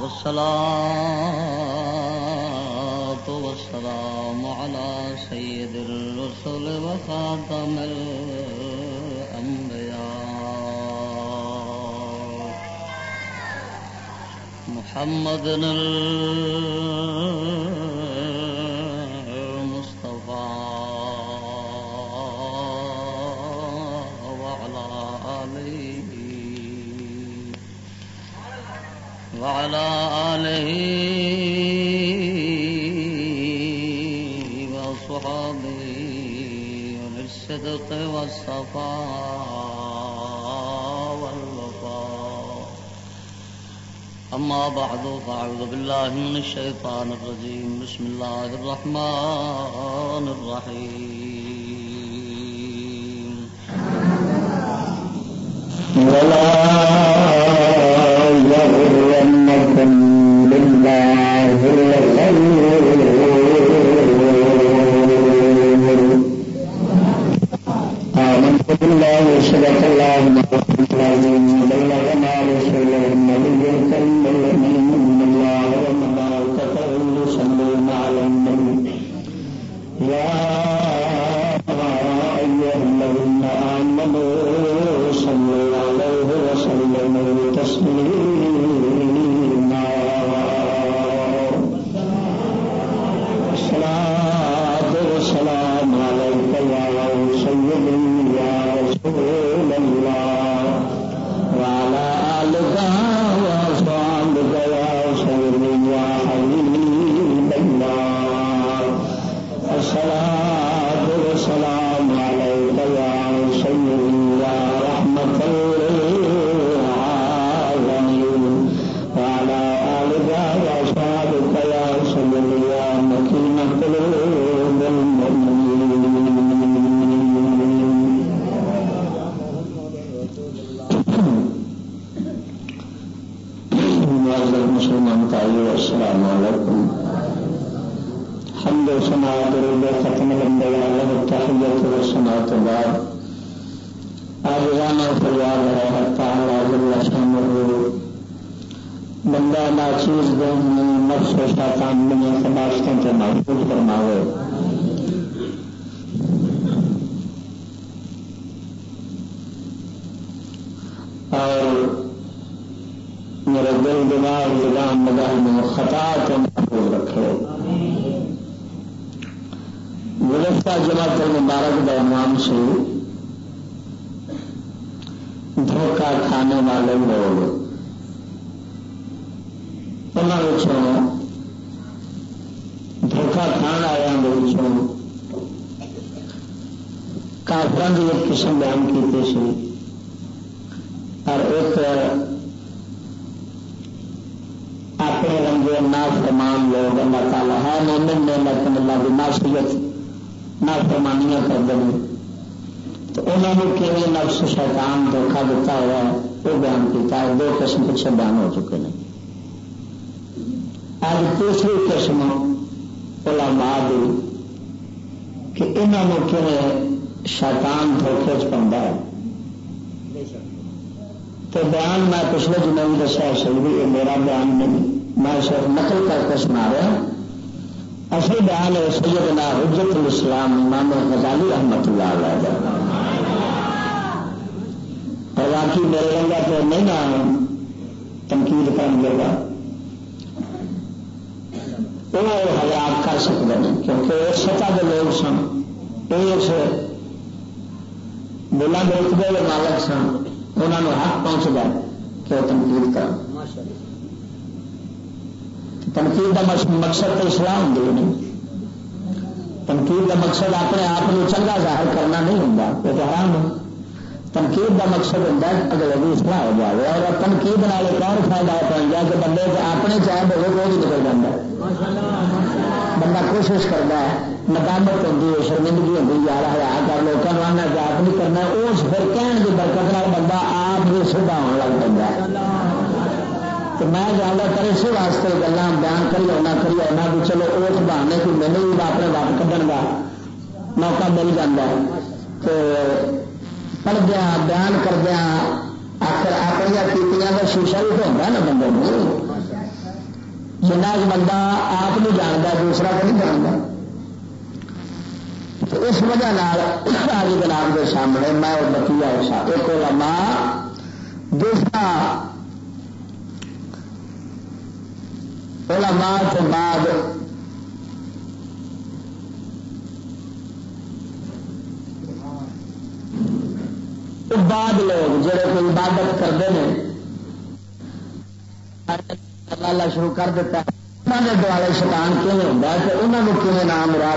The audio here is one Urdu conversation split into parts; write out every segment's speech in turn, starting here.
والصلاة والسلام على سيد الرسل وخاتم الأنبياء محمد المصطفى وعلى آله وصحبه بالصدق والصفاء والوفاء أما بعد فأعوذ بالله من الشيطان الرجيم بسم الله الرحمن الرحيم ولا يغرنكم بالله الغرور آمنت بالله وصدق الله مولانا العظيم وبلغنا رسوله النبي الكريم الأمين إن الله وملائكته يصلون على النبي يا أيها الذين آمنوا صلوا عليه وسلموا تسليما الصلاة والسلام عليك يا سيدي يا رسول الله وعلى آلك وأصحابك يا سيدي يا حبيب الله الصلاة والسلام عليك يا سيدي يا رحمة للعالمين وعلى آلك وأصحابك يا سيدي يا مكين قلوب المؤمنين. معزز مسلمان بھائیو السلام علیکم. حمد و ثنا درود ختم الانبیاء له التحیۃ والثناء بعد آجزانہ فریاد ہے تعالی جل شانہ بندہ ناچیز دین نفس و شیطان میں خباستوں سے محفوظ فرماوے. اور میرے دل دماغ زبان نگاہ میں خطا کو محفوظ رکھے. گزشتہ جماعت المبارک کا عنوان سے دھوکہ کھانے والے لوگ، انہوں دھوکہ کھان والوں کافروں کی ایک قسم بیان کی سی اور ایک اپنے رنگے نافرمان لوگ اللہ تعالیٰ ہے مومن نے لیکن اللہ کی معصیت نافرمانیاں کرتے ہیں تو انہوں نے کیونکہ نفس شیطان دھوکہ دیتا ہوا ہے وہ بیان کیا ہے. دو قسم پیچھے بیان ہو چکے ہیں. آج تیسری قسم علماء دی کہ انہوں نے کیونکہ شیطان دھوکے چ پاؤں ہے. تو بیان میں پچھلے جمعے میں دسیا صحیح بھی یہ میرا بیان نہیں، میں صرف نقل کر کے سنا رہا. اصل بیان ہے سیدنا حجت الاسلام امام غزالی رحمت اللہ علیہ. اور باقی میرے رنگا تو نہیں نا تنقید کرنے گا وہ حیات کر سکتے ہیں کیونکہ اس سطح کے لوگ سن، اس بلند رتبے کے مالک سن، انہوں نے حق پہنچ گیا کہ وہ تنقید کر. تنقید کا مقصد تو اسلام دے نہیں. تنقید کا مقصد اپنے آپ کو چنگا ظاہر کرنا نہیں ہوتا، وہ تو حرام ہے. تنقید کا مقصد ہوتا ہے اگلے بھی اصلاح ہو جائے. اور تنقید نال ایک اور فائدہ پہنچ جائے کہ بندے اپنے چاہے بولے وہ بھی نکل جاتا ہے. بندہ کوشش کرتا ہے، ندامت ہوتی ہے، شرمندگی ہوتی ہے، یار ہرا کر لوگوں آنا کہ آپ نہیں کرنا. اس پھر کہنے کی برکت نال بندہ آپ بھی سیدھا ہونے لگ پڑتا ہے. تو میں زیادہ تر اسی واسطے گلا بیان کری ہونا بھی چلو اس بہانے کی مینو بھی اپنے وقت کھڈن کا موقع مل جاتا ہے. تو پڑھدیا بیان کردیا آخر اپنی کیتیاں کا شیشہ بھی تو ہوتا ہے نا بندے میں. جنہ بندہ آپ نہیں جانتا دوسرا تو نہیں جانتا. تو اس وجہ آج جناب کے سامنے میں بتیا ایک علماء دوسرا علماء کے بعد بعد لوگ جڑے کوئی عبادت کرتے ہیں اللہ شروع کر دیتا ہے انہوں نے دوالے شیطان کیوں ہوتا ہے کہ انہوں نے کیوں نام مراد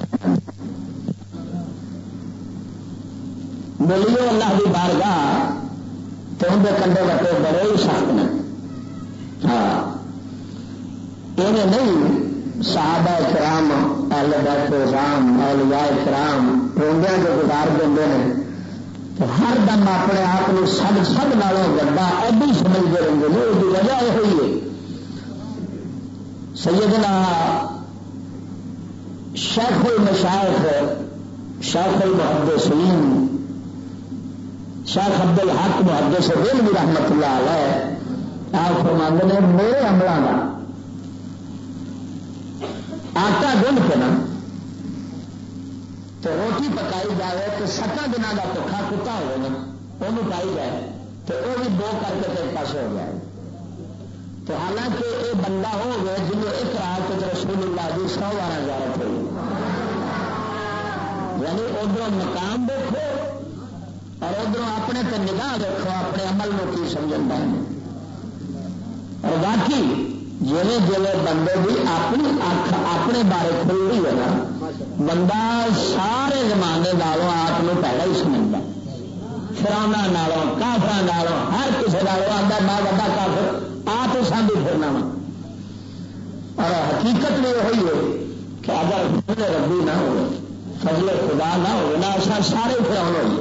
ملیو اللہ کی بارگاہ تو اندر کنڈے وٹے بڑے ہی سخت نے. ہاں یہ نہیں صحابہ کرام اہل بیت رام اولیاء کرام روندیاں جو گزار دیں تو ہر دم اپنے آپ کو سب نالوں بڑا ایڈی سمجھتے رہتے ہیں. اس کی وجہ یہ ہوئی ہے سیدنا شیخ المشائخ شیخ المحدثین شیخ عبد الحق محدث دہلوی رحمت اللہ علیہ آپ فرماتے ہیں میرے عملوں کا آٹا گنڈ کے نا تو روٹی پکائی جائے تو 7 دنوں کا بھوکا کتا ہوگا نا وہ پائی جائے تو وہ بھی 2 کر کے ایک پاس ہو جائے. تو حالانکہ یہ بندہ ہو گیا جنہوں ایک رات رسول اللہ کی 100 بار زیارت ہوئی. یعنی ادھر مقام دیکھو اور ادھر اپنے تے نگاہ دیکھو اپنے عمل کو کی سمجھنا ہے. اور باقی جیسے جیسے بندے کی اپنی اکھ اپنے بارے کھلتی ہے نا بندہ سارے زمانے والوں آپ کو پہلا ہی سمجھتا. فراؤنا نالوں کافر نالوں ہر کسی نالوں آتا میں بڑا کافر آپ سانبھی پھرنا وا. اور حقیقت بھی وہی ہے کہ اگر فضل ربی نہ ہو فضل خدا نہ ہو نہ ایسا سارے فراؤن ہوئے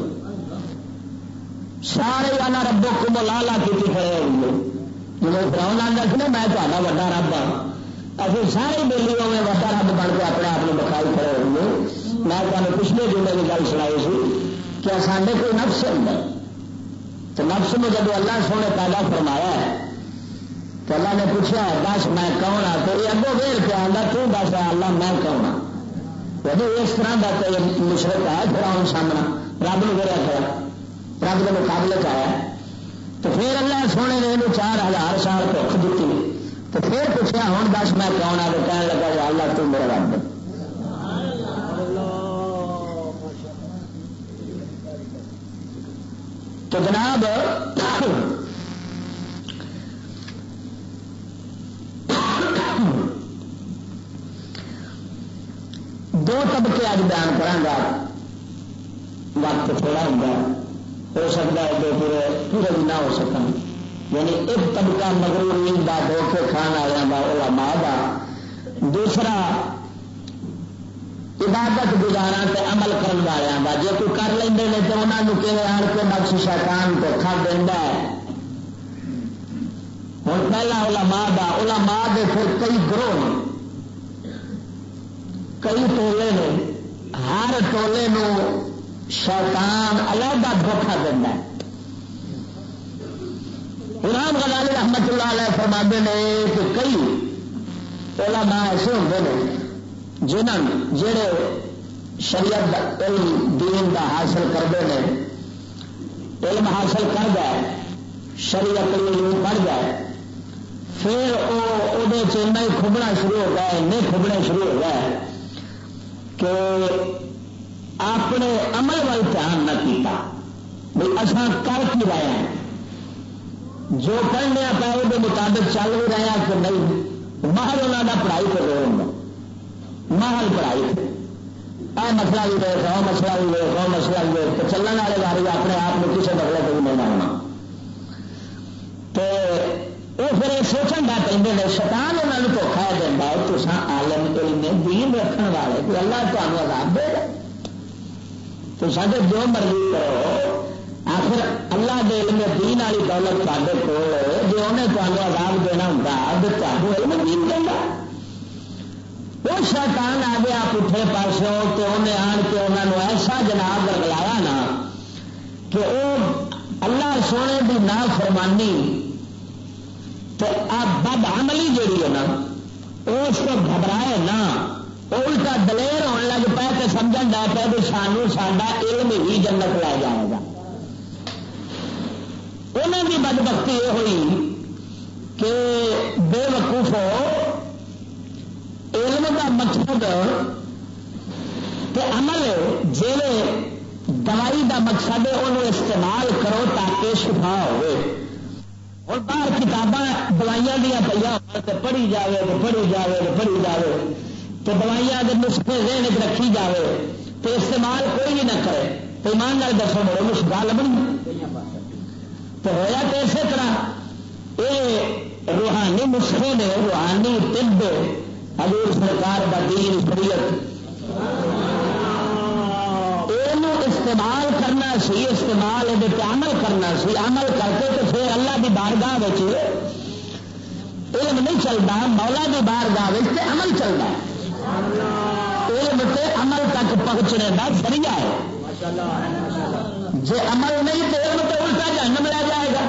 سارے آنا ربوں کو ملا لا کی کھڑے ہوئے. جب فراؤن آتا کہ میں تا وا رب ہاں ابھی سارے بولی ہوئے وا رب بن کے اپنے آپ کو بکھائی کھڑے ہوئے. میں تمہیں پچھلے دن کی گل سنائی سی کہ سارے کوئی نفس ہوتا ہے تو نفس میں جب اللہ سونے پیدا فرمایا ہے تو اللہ نے پوچھا 10 میں کون ہوں تو یہ اگوں ویل پہ آتا تو 10 اللہ میں کون ہوں. جب اس طرح کا کوئی مشرق ہے فراؤن سامنا رب نے گریا کھڑا رب کے مقابلے آیا تو پھر اللہ سونے نے یہ 4000 سال بھوک دیتی تو پھر پوچھا ہوں 10 میں کون آ تو کہنے لگا کہ اللہ تو میرا رب. تو جناب دو طبقے اج بیان کرا وقت تھوڑا ہو سکتا ہے کہ پورے بھی نہ ہو سکن. یعنی ایک طبقہ مغرورین کا دھوکے کھان والوں کا علماء کا دوسرا عبادت گزارا تے عمل کرنے والوں کا جی کوئی کر لیں تو انہوں کہ آن کے نقش شیطان دھوکھا دینا ہے. ہوں پہلا علماء دا علماء دے پھر کئی گروہ نے کئی ٹولے نے ہر ٹولے نو شیطان علیحدہ دھوکھا دینا ہے. امام غزالی رحمت اللہ علیہ فرماتے ہیں کہ کئی علماء ایسے ہوتے ہیں جنہوں جڑے شریعت علم دین دا حاصل کرتے ہیں علم حاصل کر گئے شریعت علم پڑھ گئے پھر وہ کھبنا شروع ہو گئے نہیں کھبنے شروع ہو گئے کہ اپنے عمل وال دھیان نہ کیتا بھائی اصا کر کی رہے ہیں جو پڑھنے پہ وہ مطابق چل بھی رہے ہیں کہ نہیں محل انہوں کا پڑھائی کر رہے ہوں محل پڑھائی مسئلہ بھی دیکھ وہ مسئلہ بھی دیکھ وہ مسئلہ بھی دیکھ تو چلنے والے بارے اپنے آپ کو کسی بدلے کو بھی نہیں ماننا. تو وہ پھر یہ سوچن کا کہیں شیطان انہوں نے دھوکھا دینا ہے تو عالم علم دین رکھنے والے کوئی اللہ تمہیں عذاب دے گا تو سارے جو مرضی کرو آخر اللہ کے علم دین والی دولت تے کول جو انہیں تمہیں عذاب دینا ہوں تو علم دین دینا. وہ شیطان آ گیا پٹھے پاسوں تو انہیں آن کے انہوں نے ایسا جناب رگلایا نا کہ وہ اللہ سونے کی نافرمانی تو اب بد عملی جیڑی ہے نا اس کو گھبرائے نا، وہ الٹا دلیر ہونے لگ پائے تو سمجھ لگ پیا بھی سانو ساڈا علم ہی جنت لے جائے گا۔ انہوں کی بدبختی یہ ہوئی کہ بے وقوف علم کا مقصد تے عمل جی دوائی دا مقصد ہے انہوں استعمال کرو تاکہ شفا ہوئے۔ اور باہر کتاباں دوائیاں دیا پہ پڑھی جائے تو پڑھی جائے تو پڑھی جائے تو دوائیاں اگر نسخے ذہن چ رکھی جائے تو استعمال کوئی بھی نہ کرے تو ایمان نال دسو میرے نسخہ لبنی تو ہوا تو اسی طرح یہ روحانی نسخے نے روحانی طب حضور سرکار کا دین شریعت استعمال کرنا سی، استعمال یہ عمل کرنا سی، عمل کر کے تو پھر اللہ کی بارگاہ علم نہیں چلتا، مولا کی بارگاہ عمل چلتا ہے۔ علم تے عمل تک پہنچنے کا ذریعہ ہے، جی عمل نہیں تو علم تو الٹا جہنم لے جائے گا۔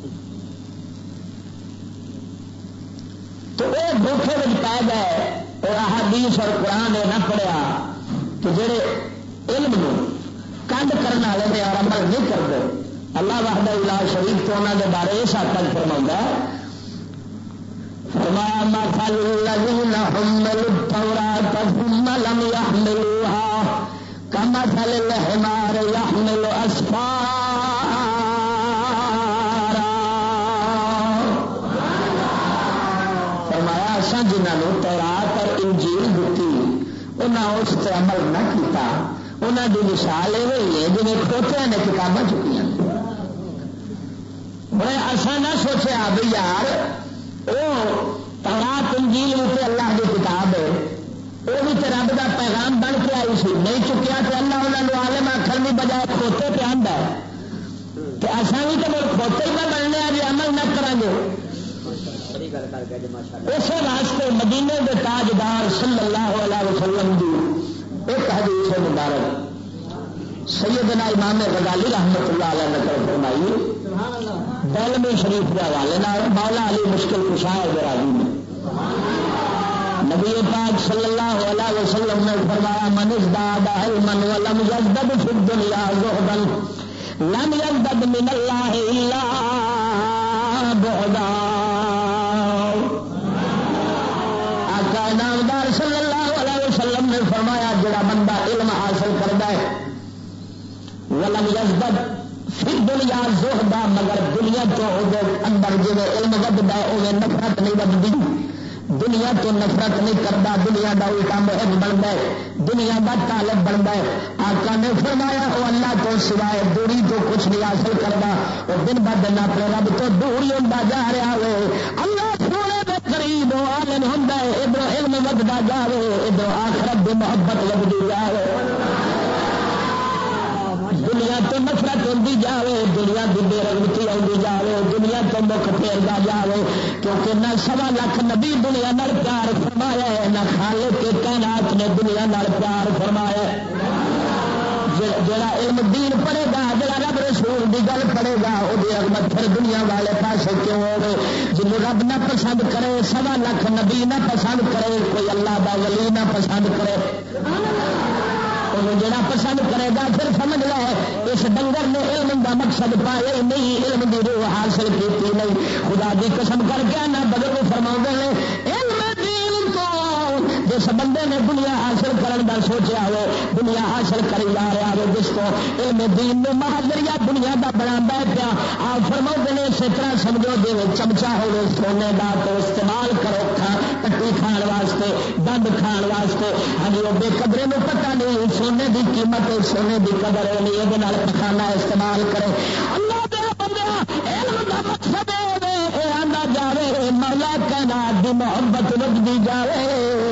تو وہ دھوکھے میں پی گئے اور احادیث اور قرآن نے نہ پڑھیا کہ جڑے علم نو کنڈ کرنے والے نے اور عمل نہیں کرتے، اللہ وحدہ لا شریک تو انہوں کے بارے اس حد تک فرماؤں فرمایا مثل الذین حملوا التوراۃ ثم لم يحملوها كمثل الحمار يحمل اسفارا۔ فرمایا اساں جنہوں تورات اور انجیل دیتی انہاں اس تے عمل نہ کیتا، انہوں کی مثال یہ ہوئی ہے جنہیں کھوتیاں نے کتابیں چکیاں۔ بڑے ایسا نہ سوچا بھی یار وہ تورات انجیل بھی اللہ کی کتاب ہے، وہ بھی تو رب کا پیغام بن کے آئی سی، نہیں چکیا تو اللہ انہوں نے عالم آخر بھی بجائے کھوتے پہ آتا ہے تو ایسا بھی تو کھوتے ہی پہ بننے آج عمل نہ کریں گے۔ اسی واسطے مدینے کے تاجدار صلی اللہ علیہ وسلم کی ایک حدیث مبارک سیدنا امام غزالی رحمت اللہ علیہ نقل فرمائی دلمی شریف کے حوالے مولا علی مشکل کشا راضی میں نبی پاک صلی اللہ علیہ وسلم نے فرمایا من ازداد علما ولم یزدد فی الدنیا زہدا لم یزدد من اللہ الا بعدا۔ آقا نامدار صلی اللہ علیہ وسلم نے فرمایا جڑا بندہ علم حاصل کرتا ہے ولم یزدد فی دنیا زہدا مگر دنیا تو اندر جی علم ودتا ہے وہ نفرت نہیں ودتی، دنیا تو نفرت نہیں کرتا، دنیا کا الٹا محب بنتا ہے، دنیا کا طالب بنتا ہے۔ آقا نے فرمایا وہ اللہ تو سوائے دوری تو کچھ نہیں حاصل کرتا، وہ دن ب دن اپنے رب تو دور ہی ہوتا جا رہا ہے۔ اللہ سونے کے قریب عالم ہوتا ہے، ادھر علم ودتا جائے ادھر آخرت کی محبت لگتی جائے، دنیا تو نفرت ہوتی جائے، دنیا کی بے رغبتی آتی جائے، دنیا تو مکھ پھیرتا جائے، کیونکہ نہ 1.25 لاکھ نبی دنیا نال پیار فرمایا ہے، نہ خالق کے کائنات نے دنیا نال پیار فرمایا ہے۔ جڑا علم دین پڑھے گا، جڑا رب رسول کی گل پڑھے گا، وہ رغبت پھر دنیا والے پاسے کیوں ہوگی؟ جن رب نہ پسند کرے، 1.25 لاکھ نبی نہ پسند کرے، کوئی اللہ دا ولی نہ پسند کرے، جڑا پسند کرے گا پھر سمجھ لے اس ڈنگر نے علم کا مقصد پایا نہیں، علم کی روح حاصل کی نہیں۔ خدا کی قسم کر کے نہ بدل فرما نے علم دین کو جس بندے نے دنیا حاصل کرنے کا سوچا ہو، دنیا حاصل کری جا رہا ہے، جس کو علم دین نے مہاجریا دنیا کا بنا پیا آپ فرما نے اسی طرح سمجھو جی چمچا ہوئے سونے کا تو استعمال کرو پٹی کھان واسطے، دند کھان واسطے، ہاں جی وہ بے قدرے میں پتہ نہیں سونے کی قیمت ہے، سونے کی قدر ہے نہیں، یہ پخانا استعمال کرے۔ اللہ دے بندہ علم کا مقصد آتا جائے، مولا کائنات دی محبت لگتی جائے،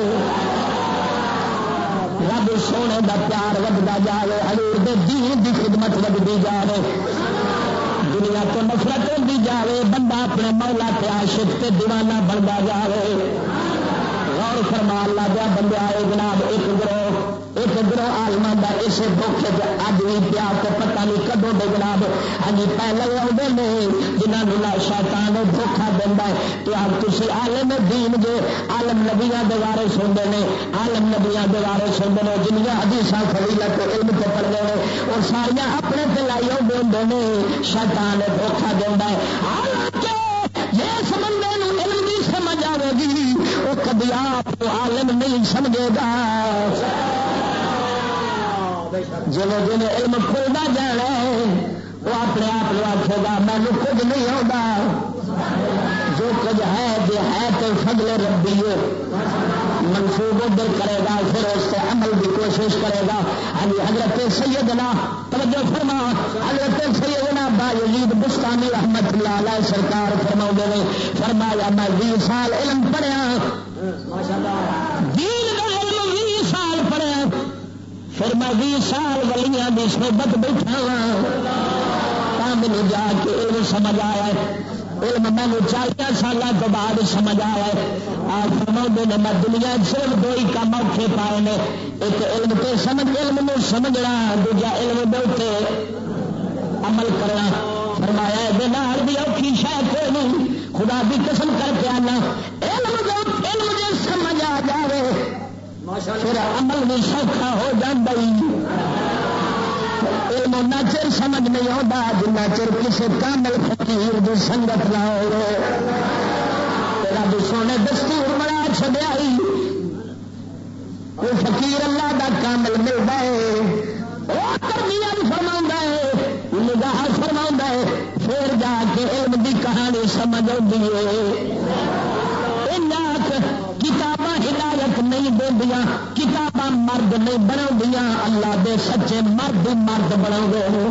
رب سونے کا پیار ودتا جائے، حضور دے دین دی خدمت ودتی جائے، دنیا تو نفرت ہوتی جائے، بندہ اپنے مولا کے عاشق تے دیوانہ بنتا جائے۔ غور فرما اللہ دیا بندے آئے جناب ایک گروہ آلما کا اسے دکھ اج بھی پیا تو پتہ نہیں کدو دے جناب ہاں جی پہلے آتے ہیں جنہوں شیطان دھوکھا دینا ہے کہ آپ تھی عالم دین جو عالم نبیاں دے وارث ہوندے نے عالم نبیاں دے وارث ہوندے نے جنیاں حدیثاں فضیلت علم تے پڑھدے نے اور ساریاں اپنے تے لائی ہوندے نے شیطان دھوکھا دینا ہے حالانکہ جس بندے نوں علم دی سمجھ آوے گی وہ کبھی آپ کو عالم نہیں سمجھے گا جنہیں جنہیں علم کھلتا جانا ہے وہ اپنے آپ کو آخے گا مینو کچھ نہیں آتا جو کچھ ہے جو ہے تو فضل ربی ہے منصوب ادھر کرے گا پھر اس سے عمل کی کوشش کرے گا حضرت سیدنا توجہ فرما حضرت سیدنا باجید بستانی رحمت اللہ علیہ سرکار فرما نے فرمایا میں 20 سال علم پڑھیا دین کا علم 20 سال پڑھیا پھر میں 20 سال ولیاں کی صحبت بیٹھا ہاں مجھے جا کے علم سمجھ آیا علم مینو 40 سال تو بعد سمجھ آیا آپ فرما نے میں دنیا صرف 2 ہی کام اوکھے پائے نے ایک علم تے سمجھ علم نو سمجھنا دوجا علم دے عمل کرنا فرمایا یہ بھی اوکھی شاید کوئی نہیں خدا بھی قسم کر کے آنا علم جو سمجھ آ جائے پھر عمل بھی سوکھا ہو جاتا علم اُنہ چر سمجھ نہیں آتا جنہ چر کسی کامل فقیر کی سنگت نہ ہو رب سونے دستور بنا چڑیا کوئی فقیر اللہ دا کامل ملتا ہے وہ تربیت فرما ہے نگاہ فرما ہے پھر جا کے علم کی کہانی سمجھ آتی ہے کتاباں ہدایت نہیں دیا کتاباں مرد نہیں بنا دیا اللہ دے سچے مرد مرد بنا گئے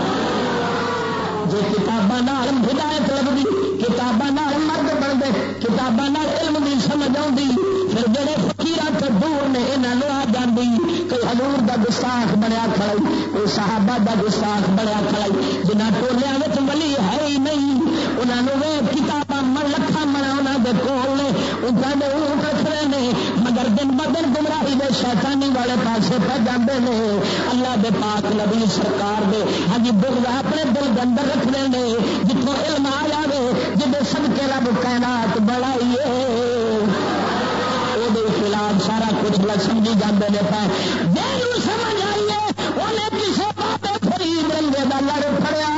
جی کتاباں ہدایت لگتی کتاباں مرد بن گئے کتاباں علم کی سمجھ آتی پھر جڑے فقیراں تو دور نے یہاں آ جاتی کوئی حضور دا گستاخ بنیا کھڑائی کوئی صحابہ دا گستاخ بنیا کھڑائی جنہ ٹولیاں ولی ہے ہی نہیں انہوں نے کتاباں لکھاں منا انہوں دے کول نے انہوں نے اونٹ رکھ رہے ہیں مگر دن ب دن گمراہی دے شیطانی والے پاسے پہ جاندے نے اللہ دے پاک نبی سرکار دے ہاں جی بغض اپنے دل کے اندر رکھ رہے ہیں جتوں علم آ جائے جب صدقے رب کائنات بڑھائیے وہ خلاف سارا کچھ سمجھی جاندے نے پہ جی سمجھ آئیے انہیں کسی بات فرید رنگے کا لڑ پڑیا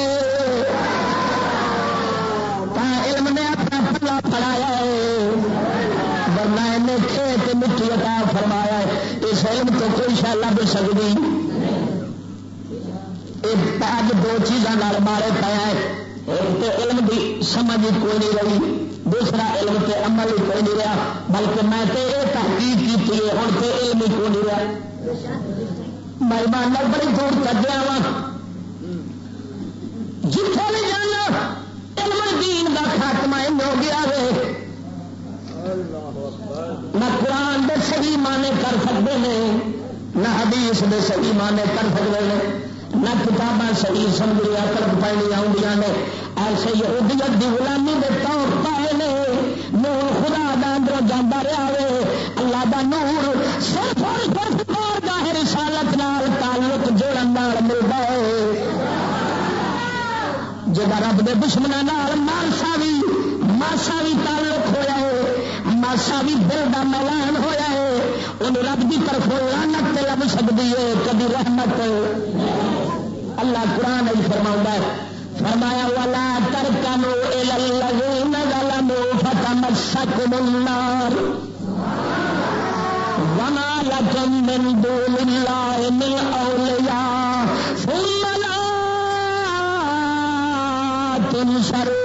علم نے اپنا پلا پڑایا ہے ورنہ انہیں کھیت مٹی عطا فرمایا ہے اس علم تو کوئی شاء لب سکتی اج 2 چیزاں مارے پایا ہے ایک تو علم کی سمجھ کوئی نہیں رہی دوسرا علم تے عمل ہی کوئی نہیں رہا بلکہ میں تے یہ تحقیق کی ہوں تو علم ہی کوئی نہیں رہا مہمان بڑی دور کر گیا وا جتنے بھی جانا علم دین کا خاتمہ ہو گیا ہے نہ قرآن دے صحیح معنی کر سکتے ہیں نہ حدیث دے صحیح معنی کر سکتے ہیں نہ کتاباں صحیح سمجھ کر پڑھنی آدیاں نے ایسے یہودیت دی غلامی دے طور پائے نے نور خدا دا اندروں جانا رہا ہے اللہ دا نور صرف اور صرف ظاہر رسالت نال تعلق جوڑن نال ملتا ہے جب رب دے دشمنوں نال ماسا بھی تعلق ہویا ہے ماسا بھی دل دا میلان ہویا ہے انہوں رب دی طرف لعنت تے لب سکتی ہے کبھی رحمت اللہ قرآن ہی فرماؤں ہے فرمایا ولا ترکنوا الی الذین ظلموا فتمسکم النار وما لکم من دون اللہ من اولیاء ثم لا تنصرون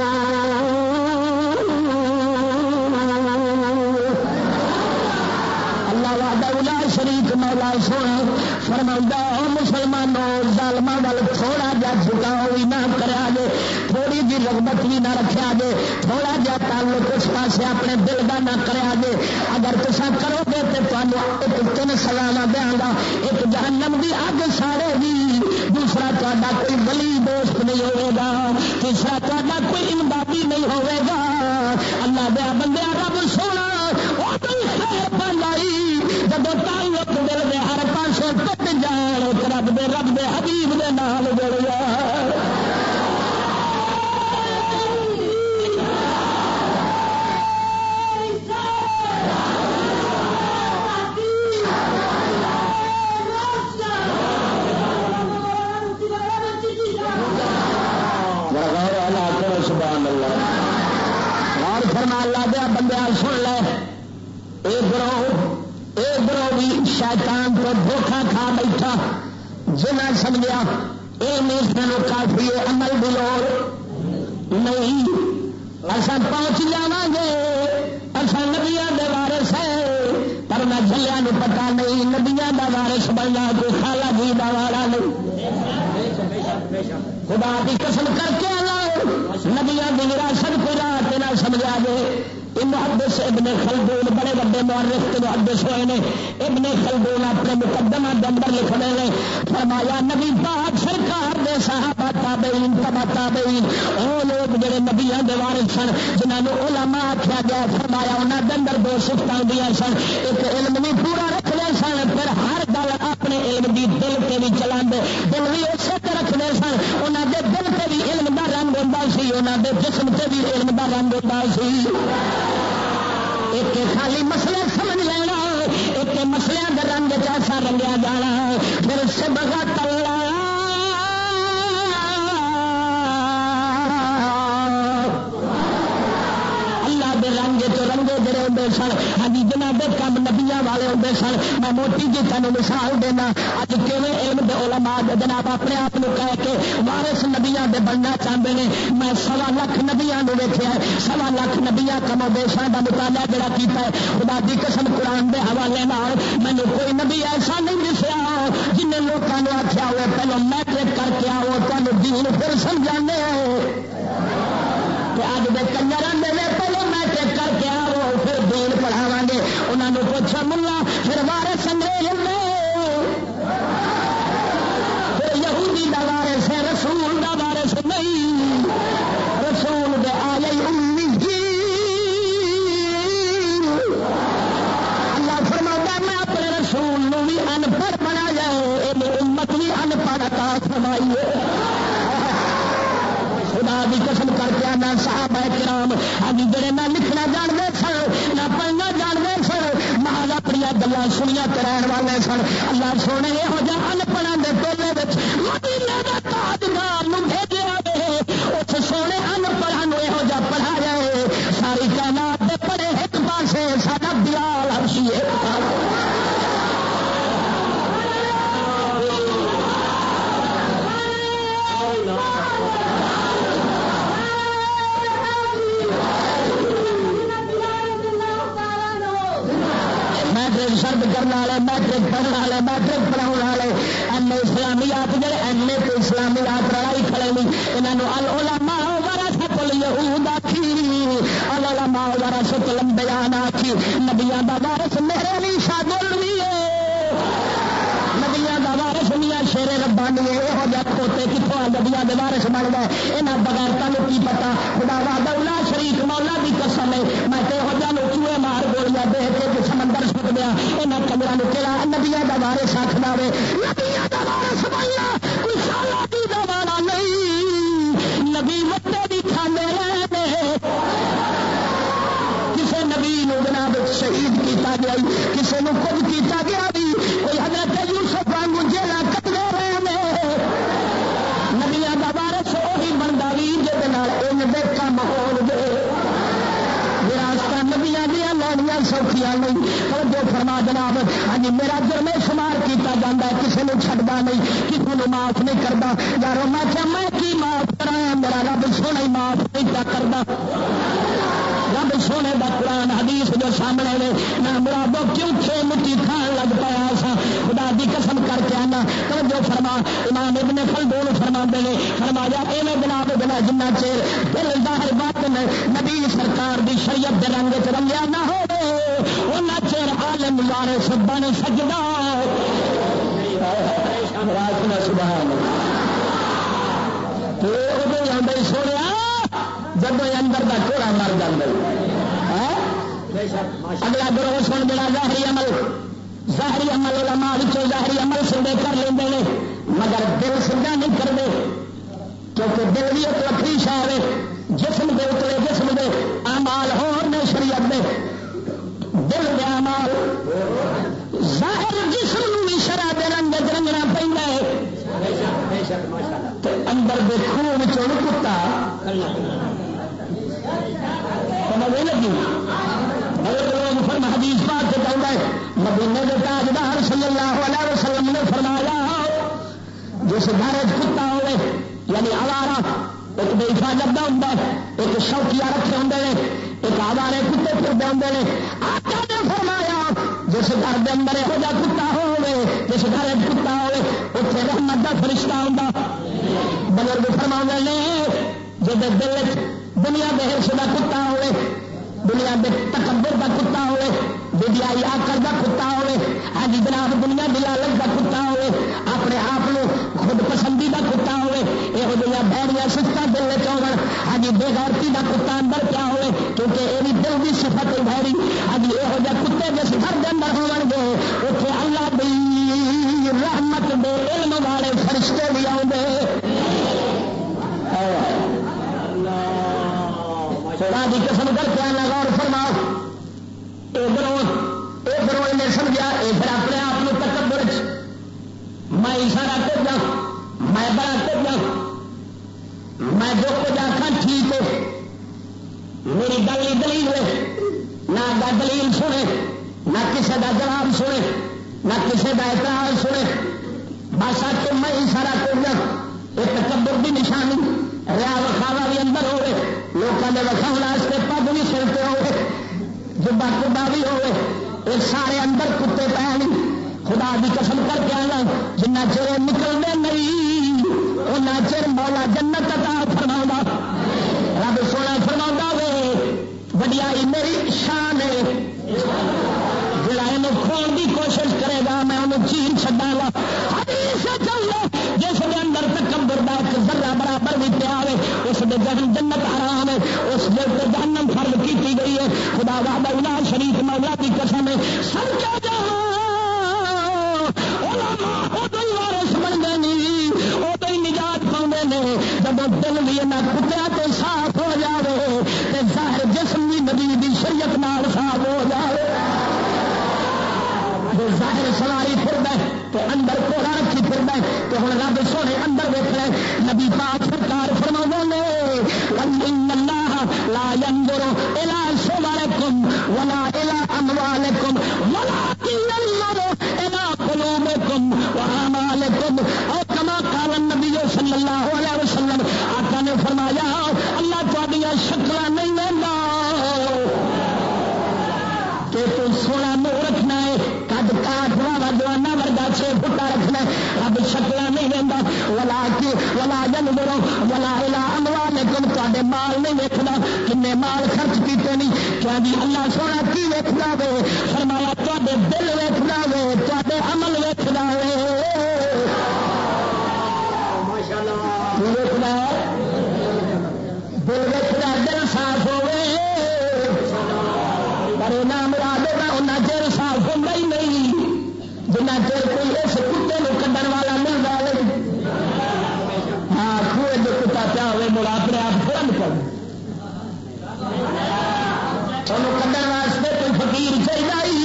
شریک مولا سونا فرماؤں مسلمانوں ظالماں وال تھوڑا جا جھکاؤ بھی نہ کرا جے تھوڑی جی رغبت بھی نہ رکھا جے تھوڑا جا تعلق اس پاسے اپنے دل کا نہ کرا جے اگر تصا کرو گے تو تمہیں ایک 3 سزا دیا گا ایک جہنم کی اگ ساڑے گی دوسرا تا کوئی ولی دوست نہیں ہوئے گا تیسرا تا کوئی امدادی نہیں ہوئے گا اللہ دیا بندے رب سونا وہ خیر بنائی جب تعلق دل دے ہر پاسوں ٹوٹ جان رب دے حبیب دے نال جڑ جا سبحان اللہ۔ اور فرما اللہ دیا بندہ سن لے، اے گروہ بھی شیطان کو دھوکھا کھا بیٹھا، جنہیں سمجھا اے میرے کافی عمل بھی لوڑ نہیں، اصا پہنچ جاواں گے، اصا نبیاں دے وارث ہے، پر میں جھلیا نو پتا نہیں نبیاں دا وارث بننا کوئی خالہ جی دا والا نہیں۔ خدا کی قسم کر کے نبیاں دی وراثت کو رات نہ سمجھا جے۔ محدث ابن خلدون بڑے بڑے مورخ کے محدث ہوئے نے، ابن خلدون اپنے مقدمہ کے اندر لکھنے نے، فرمایا نبی پاک سرکار دے صحابہ تابعین تبع تابعین او لوگ جڑے نبیاں دے وارث سن جنہاں نوں علماء آکھیا گیا، فرمایا انہاں دے اندر دو صفتاں ہوندیاں سن، ایک علم بھی پورا رکھدے سن، پھر ہر گل اپنے علم دی دل تے بھی چلاندے، دل بھی اسے تے رکھدے سن، انہاں دے دل تے بھی علم دا رنگ ہوندا سی، انہاں دے جسم تے بھی علم دا رنگ ہوندا سی۔ ایک خالی مسئلے سمجھ لینا، ایک مسئلے کے رنگ ایسا رنگیا جانا، پھر سے بغا تلا اللہ دے رنگ تو رنگے جڑے ہوتے سن، ہاں جی جنہ دے کام نبیاں والے ہوتے سن۔ میں موٹی جی تمہیں مثال دینا، اج کیویں علم دے علماء جناب اپنے آپ کو کہہ کے وارث نبیاں دے بننا چاہتے ہیں۔ میں 1.25 لاکھ نبیاں نو ویکھیا، 1.25 لاکھ نبیاں کم دیشاں دا مطالعہ جڑا کیتا ہے، خدا دی قسم قرآن دے حوالے نال مینوں کوئی نبی ایسا نہیں دسیا جن لوگوں نے آخیا ہوئے پہلو میٹرک کر کے آؤ تمہیں دین پھر سمجھانے اج دے کنجر آدھے پہلو میٹرک کر کے آؤ پھر دین پڑھاواں گے۔ انہوں نے پوچھا ملا پھر وارث انگریز نے، پھر یہودی دا وارث ہے، رسول دا وارث نہیں، رسول دے آلے امی جی۔ اللہ فرماتا میں اپنے رسول نو بھی ان پڑھ بنایا، امت بھی ان پڑھ عطا فرمائی ہے۔ خدا دی قسم کر کے آنا صحابہ کرام ابھی جڑے نہ لکھنا جانتے سن نہ پڑھنا جانتے سن، محض اپنی گلاں سنیا کرائن والے سن۔ اللہ سونے یہو جہاں ان پڑھاں دے ٹولے وچ مدینے دا تاجدار نوں بھیجیا وے، اس سونے ان پڑھاں نوں یہو جہاں پڑھایا ہے ساری کائنات دے پڑھے ایک پاسے ساڈا بلال حبشی ایک پاسے۔ میٹرک سرد کرنے والے، میٹرک پڑھنے والے، میٹرک پڑھاؤ والے، ایم اے اسلامیات جڑے ایم اے تو اسلامیات لڑائی کھڑے نہیں، انہوں العلماء ورثۃ الیہود آکھی، العلماء ورثۃ الانبیاء آکھی۔ نبیاں دا وارث میرے علی شاہ گولوی ہے، نبیاں دا وارث میاں شیر ربانی ہے، یہو جہ کھوتے کتوں نبیاں دے وارث بن گئے، یہاں بغیرتوں کو کی پتا۔ خدا وحدہ لا شریک مولا دی قسم ہے میں تو یہو جہ چوہے مار گولیاں دے کے سمندر سٹ دیا، یہاں کمروں نے کہا نبیاں دا وارث آخر دے، نبیاں دا وارث بننا کوئی شالا دا والا نہیں، نبی وٹے بھی کھانے رہے، کسے نبی نو جناب شہید کیتا گیا، کسے نو خود کیتا گیا بھی، کوئی حضرت یوسف وانگو جیلا کٹتے رہے، نبیاں دا وارث وہی بنتا بھی جہد دے کام ہو گے۔ وراثت نبیاں دیا لینیاں سوکھیاں نہیں، اور جو فرما جناب ہاں جی میرا جرم شمار کیتا جاتا ہے، کسی نے چھڈتا نہیں، کسی نے معاف نہیں کرتا۔ یارو میں کیا میں کی معاف کرا، میرا رب سونا ہی معاف نہیں کرتا۔ رب سونے دا قرآن حدیث جو سامنے نے نہ مرادو کیوں کھے مٹی کھان لگ پایا سا، خدا دی قسم کر کے آنا تو جو فرما امام ابن خلدون فرما نے فرمایا ایویں جناب بنا جنہ چیر دل ظاہر باطن نبی سرکار دی شریعت دے رنگ چ رنگیا نہ ہو اُنہ چیر عالم وارث بن سکدا۔ سبحان اللہ سونے جب اندر کا کوڑا مر جائے، اگلا گروہ سن دینا ظاہری عمل، ظاہری عمل علماء ظاہری عمل سیدھے کر لیں مگر دل سیدھا نہیں کرتے، کیونکہ دل بھی ایک وکری شہر ہے، جسم دے اتلے جسم دے اعمال ہور نے شریعت دے، دل دے اعمال ظاہر جسم بھی شرع دے رنگ رنگنا پہنتا ہے، اندر دے خون چوں کتا مدینے کے تاجدار صلی اللہ علیہ وسلم نے فرمایا جس گھر کتا ہوئے یعنی آوارا ایک بے حفاظت کا ہوں ایک شوقیہ رکھے ہوں ایک آوارے کتے پھرتے ہوں آقا نے فرمایا جس گھر کے اندر یہو جا کتا ہوئے جس گھر کتا ہوئے اتنے رحمت کا فرشتہ ہوں بزرگ فرما نے جب دل دنیا کے ہرش کا کتا ہوئے دنیا کے تکبر کا کتا ہوئے بدیائی آکر کا کتا ہوئے ہاں جی جناب دنیا کی لالچ کا کتا ہوئے اپنے آپ خود پسندی کا کتا ہوئے یہو جہاں بہڑیاں سفت دل میں چون ہاں جی بےغیرتی کا کتا اندر کیا ہوئے کیونکہ یہ دل کی صفت بھری ہاں جی یہو جہ کتے جس گھر کے اندر ہو گے اتنے اللہ دی رحمت دے علم والے فرشتے بھی آؤ خدا کی قسم کر کے آنا غور فرماؤ ادھر انہیں سمجھا یہ پھر اپنے آپ کو تکبر میں اشارہ کر جاؤں میں بڑا کر جاؤں میں جو کچھ آخا ٹھیک ہے میری گل ہی دلیل ہے نہ دلیل سنے نہ کسی کا جواب سنے نہ کسی کا اعتراض سنے بس آ کے میں اشارہ کر جاؤں یہ تکبر کی نشانی ریا وکھاوا بھی اندر ہوئے لوگوں کے وکھاؤ واسطے پگ بھی سرتے ہوئے جبا کبا بھی ہوئے یہ سارے اندر کتے پہ نہیں خدا کی قسم کر کے آنا جنہ چر نکلنے نہیں اُنہ چر مولا جنت عطا فرما رب سونا فرما وے وڈیائی میری شان ہے جڑا یہ کھول کی کوشش کرے گا میں انہوں چین چڈا گا جس کے اندر تکبر دا ایک ذرہ برابر بھی پیا اس کے جنت حرام ہے اس کے جہنم فرض کی گئی ہے خدا وحدہ لا شریک مولا کی قسم ہے سب کیا وارث بنتے نہیں ادو ہی نجات پاؤں نے جب دل بھی یہاں کتیا تو صاف ہو جائے تو ظاہر جسم بھی نبی کی شریعت نال صاف ہو جائے ظاہر سواری پھر تو اندر کوڑا رکھی پھر تو ہوں رب سونے اندر ویک لے نبی پاک سرکار فرما نے لا ينظر الى صوركم ولا الى اموالكم ولكن ينظر الى قلوبكم واعمالكم او كما قال النبي صلی اللہ علیہ وسلم آقا نے فرمایا اللہ تہاڈی شکلاں نہیں ویندا کہ تو سونا منہ رکھنا ہے کد کاٹ والا جوانا ورگا 6 فٹا رکھنا ہے رب شکلاں نہیں ویندا ولا ينظر ولا الى اموالكم تہاڈے مال نہیں ویکھدا کنے مال خرچ کیتے نہیں کیا جی اللہ سونا کی ویکھدا وے فرمایا تہاڈے دل ویکھدا وے تہاڈے عمل ویکھدا وے ماشاءاللہ ویکھدا دل ویکھدا دل صاف ہوے پر نام مراد انہ چر صاف ہوتا ہی نہیں جنہ چر کوئی اس کتے کو کڈن والا مل جائے ہاں خوہ جو کتا پیا ہوئے مڑا اپنے آپ تھوڑا نکل انہوں کڈن واسطے کوئی فقیر چاہیے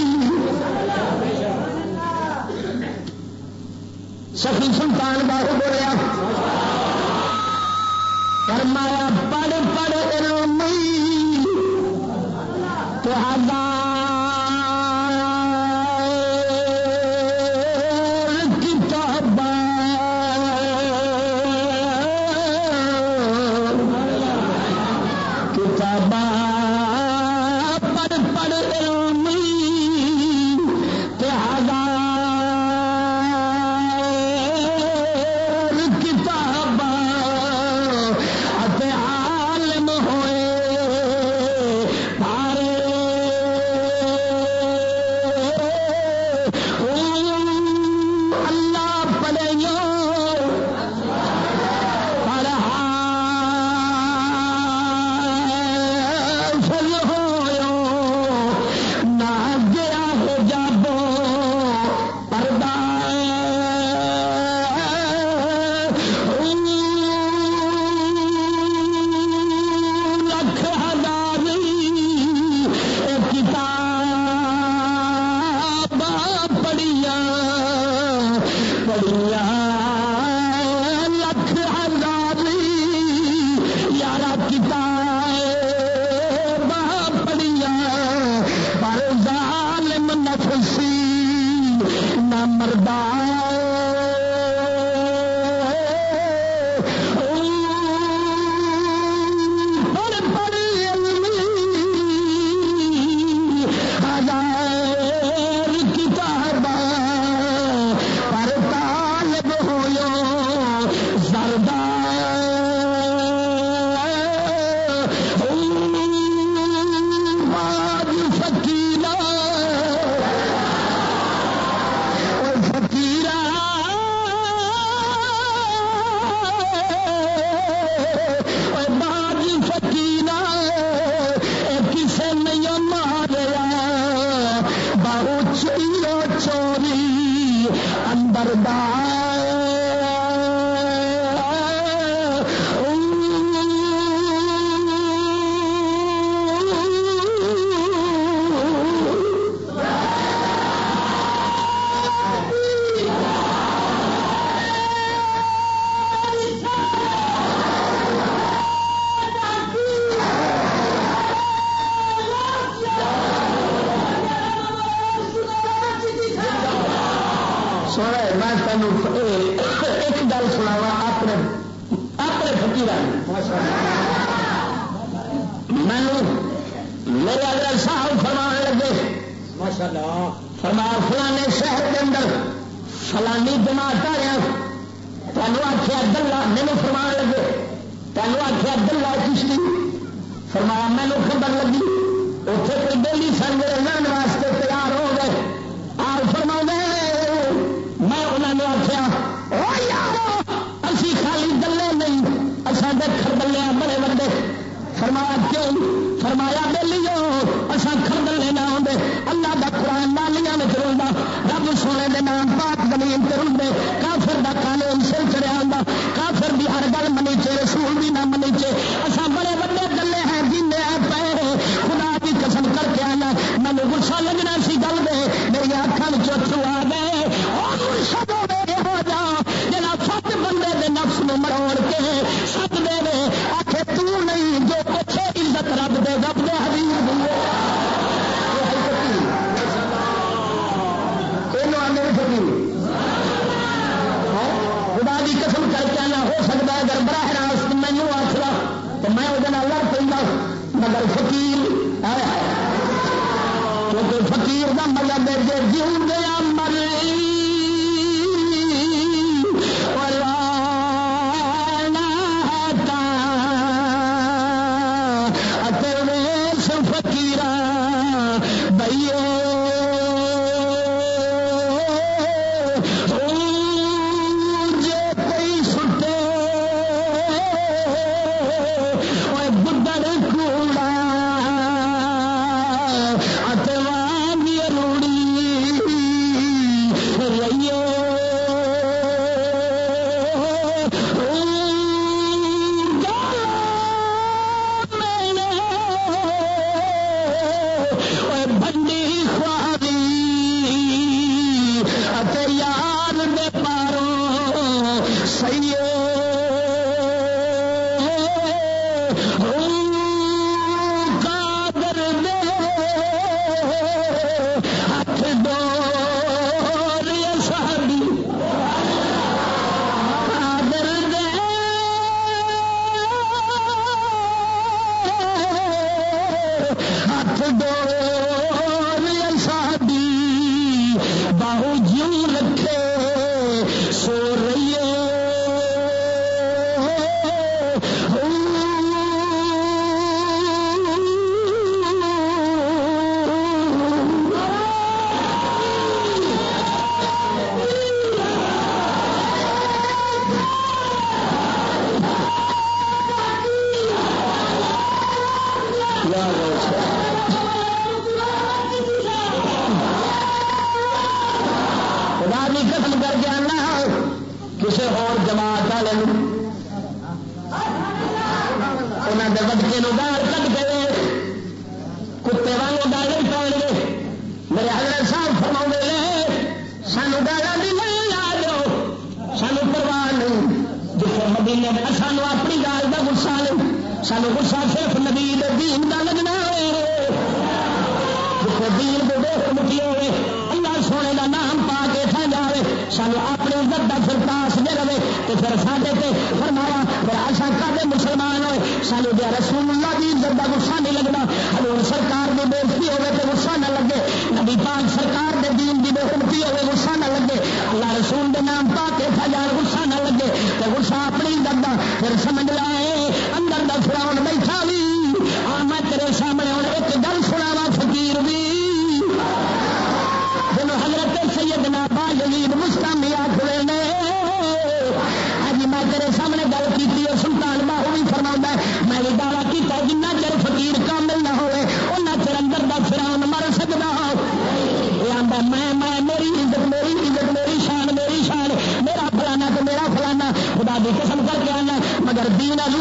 سخی سلطان باہو بولیا فرمایا پڑھ پڑھ علم تو ظالم نفسی اپنے فقیر مینو میرے اگر صاحب فرمان لگے فرمایا فلانے شہر کے اندر فلانی جماعت آ رہا تینوں آخیا دلہ میرے فرمان لگے تینوں آخیا دلہ چشتی فرمایا مینو خبر لگی اتنے کوئی ڈیلی سن میرے لڑن واسطے تیار ہو گئے آر فرما میں انہوں نے آخیا اسی خالی دلے نہیں اصل خردلے بڑے بڑے فرمایا کیوں فرمایا بہلی اصا خردلے نہ آدھے اللہ کا قرآن نالیاں میں چلتا رب سونے کے نام پاک زمین سے رلتے کافر کا قانون سر چڑیا ہوں کافر بھی ہر گل منیچے رسول بھی نہ منیچے اصا بڑے بڑے دلے ہیں جن پے خدا کی قسم کر کے آنا مینو گسا لگنا سی گل دے میری اکھان چوچو آ گئے ہو جا جا سچ بندے کے نفس میں مروڑ کے سچ دے آخے تو نہیں جو پچھے عزت رب دے رب دے حبیب خدا کی قسم کر کے آنا ہو سکتا ہے اگر براہ راست مینو آخلا تو میں وہ لڑ پہ مگر فقیر کیونکہ فقیر کا مطلب ہے جیون دیا مر دین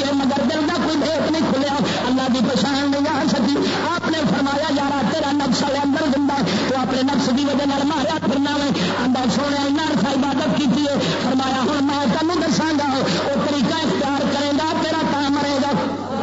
مگر دل کا کوئی بھیت نہیں کھلیا، اللہ کی پہچان نہیں آ سکی. آپ نے فرمایا یار تیرا نفس والے اندر زندہ تو اپنے نفس کی وجہ ماریا پھرنا میں اندر سونے عرصہ عبادت کی ہے. فرمایا ہوں میں تمہیں دساں گا وہ طریقہ اختیار کرے گا تیرا تا مرے گا.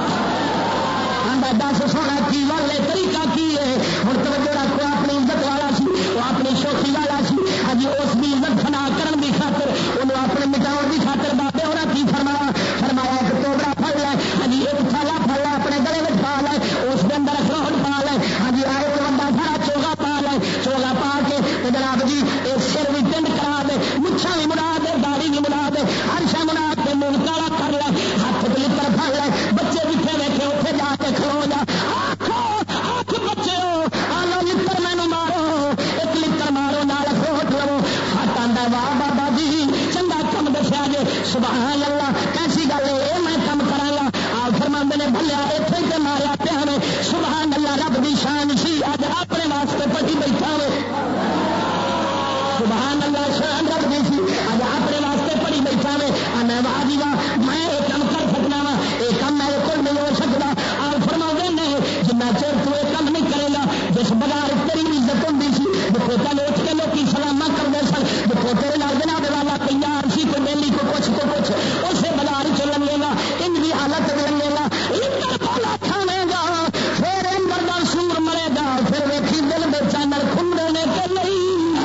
دس سونا کی والے طریقہ کی ہے. ہوں توجہ رکھو، اپنی عزت والا سی، وہ اپنی شوخی والا سی. ہاں جی اس کی عزت فنا کرن کی خاطر انہوں اپنے مٹاؤ کی خاطر بابے اور کی فرمایا ایک توبرا پڑ لے. ہاں جی ایک تھالا پڑ لے اپنے گلے میں پا لے، اس کے اندر اخروٹ پا لے. ہاں جی آئے بڑا سارا چوگا پا لے، چوگا پا کے جناب جی سر بھی ٹنڈ کرا دے، مچھا بھی منا دے، داڑھی بھی منا دے، ہر شا منا کے منہ کالا کر لے، ہاتھ لڑ پڑ لے. بچے جتنے بیٹھے اتنے جا کے کھلو جا. بچے آلو لڑ مینو مارو، ایک لڑ مارو نال اخروٹ لو. ہٹ آتا واہ بابا جی چنگا کم دسیا جے، سبحان اللہ کیسی گل ہے یہ میں کم کرا گا. آپ فرما نے بھلیا اتنے تے ماریا پیا میں. سبحان اللہ رب دی شان سی اج اپنے واسطے پڑھی بیٹھا ہوئے. سبحان اللہ شان رب دی سی اج اپنے واسطے پڑھی بیٹھا ہوئے. میں واہ جی واہ میں یہ کم کر سکنا وا، یہ کم میرے کو نہیں ہو سکتا. آپ فرما نے جنہ چیر تو یہ کم نہیں کرے گا جس بغیر تیری عزت ہوتی سی جتنے پہلے اٹھ کے لوگ سلامہ کرتے سن، جتنے تیرے نال جناب والا تیار سی کوئی ڈیلی کو کچھ اسے بازار چ لگے گا ان کی حالت لگے گا مولا کھانے گا پھر اندر کا سور مرے گا. پھر ویکھی دل میں چانر کھلے نے کہ نہیں.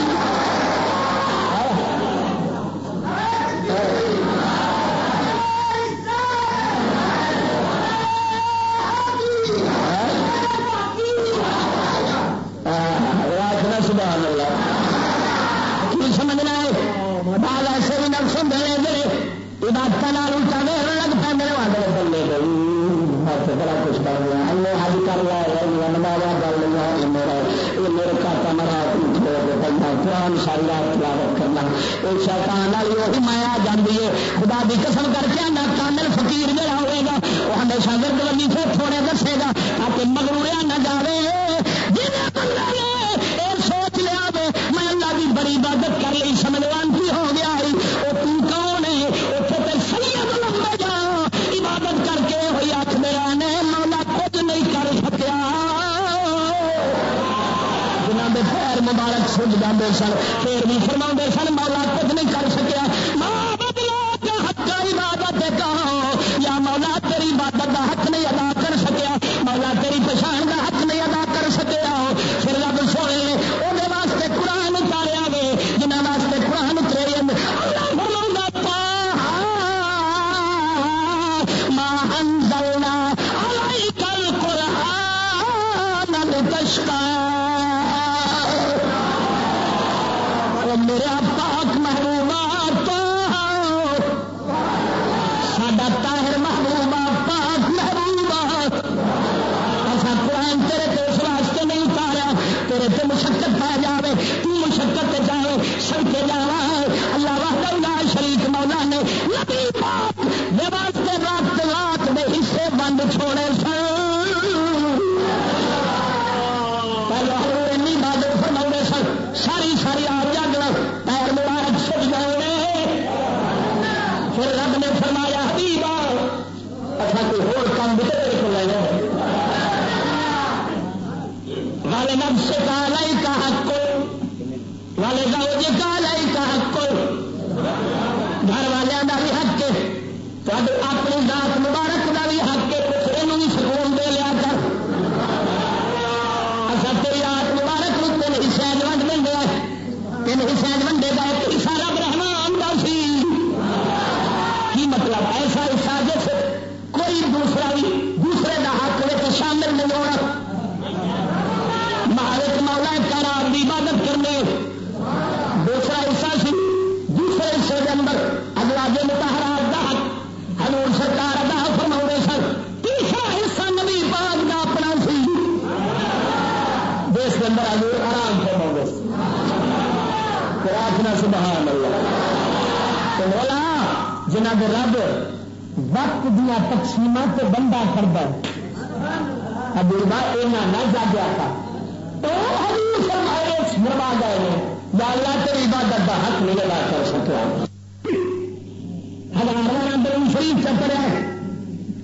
سبحان اللہ کی سمجھنا ہے. بعض ایسے بھی نفس ہوں جڑے عبادت اونچا دیر لگ پہ بلے گئی بڑا کچھ بن گیا اللہ حج کر لیا نمازا کر لیا یہ میرے کاتا مرا پڑھنا قرآن ساری رات تلاوت کرنا یہ شیطان والی وہی مایا جاتی ہے. خدا کی قسم کر کے نہ کامل فقیر جڑا ہوئے گا وہ ہمیشہ ورد لگی پھر تھوڑے دسے گا تاکہ مغروریا نہ جاوے. سوچ لیا میں اللہ کی بڑی عبادت کر لی سمجھوانتی ہو گیا وہ کون ہے اتنے تو سید لمبے جا عبادت کر کے ہوئی آخ میرا نے مولا کچھ نہیں کر سکیا. جنہوں کے پیر مبارک سج جاتے سن پھر بھی فرما سن مولا کچھ نہیں کر سکیا. ماں بدلا کا حق کا عبادت کہو یا مولا تیری عبادت کا حق نہیں ادا کر سکیا، مولا تیری پچھان کا حق نہیں ادا کر سکیا. پھر رب سونے نے وہ واسطے قرآن اتاریا گے جنہوں واسطے قرآن اترے اللہ ما انزلنا علیک القرآن لتشقی. میرے پاک محبوبہ ساڈا طاہر محبوبہ پاک محبوبہ ایسا قرآن تیرے تے اس واسطے نہیں اتارا تیرے تے مشقت پا جائے تو مشقت جائے سڑ کے جانا. اللہ وحدہ لا شریک مولا نے نبی پاک دے واسطے رات رات دے حصے بند چھوڑے سن. پہلے ہر عبادت فرماؤں سن ساری ساری آپ جاگنا پیر مبارک سج گئے. پھر رب نے فرمایا حبیبا اچھا کوئی اور کام بھی تیرے کو لے لو والے نفس کا لائی کا حق والے زوج کا لائی کا حق گھر والوں کا بھی حق ہے اپنی ذات مبارک کا بھی حق ہے. کچھ یہ بھی سکون دے لیا کر. اچھا تیری رات مبارک میں تین حصے ونڈ دیں گے تین حصے ونڈے گا ایک حصہ رب رحمان کا سی. کی مطلب ایسا حصہ جس کوئی دوسرا بھی دوسرے کا حق میں شامل نہیں ہونا. مالک مولا کرار کی عبادت کرنے دوسرا حصہ سی دوسرے حصے کے اندر اگلا جو متحرات کا حق حضور سرکار ادا فرما سن. تیسرا حصہ نبی پاک کا اپنا سی دیش کے اندر حضور آرام فرما آخنا سبحان اللہ. تو مولا جنہ کے رب وقت دیا تقسیمات سے بندہ کرتا ابھی نہ جاگیا تھا مروا گئے یا اللہ تیری عبادت کا حق نہیں ادا کر سکیا. ہزار درود شریف چ پڑھا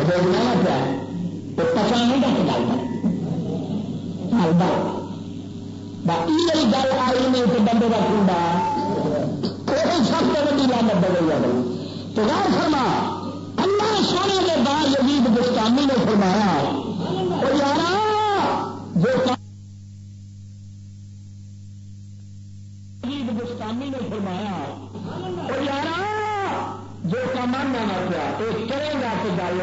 بھیجنا پیا تو پتا نہیں گا کہ گل گل آئی نہیں تو بندے کا کنڈا سب سے بڑی لانت بدل جائے. تو غور فرما اللہ سونے کے بعد یزید بستامی نے فرمایا اور یارا جو یزید بستامی نے فرمایا اور یارا جو کمان آنا پیا تو کرے گا تو گل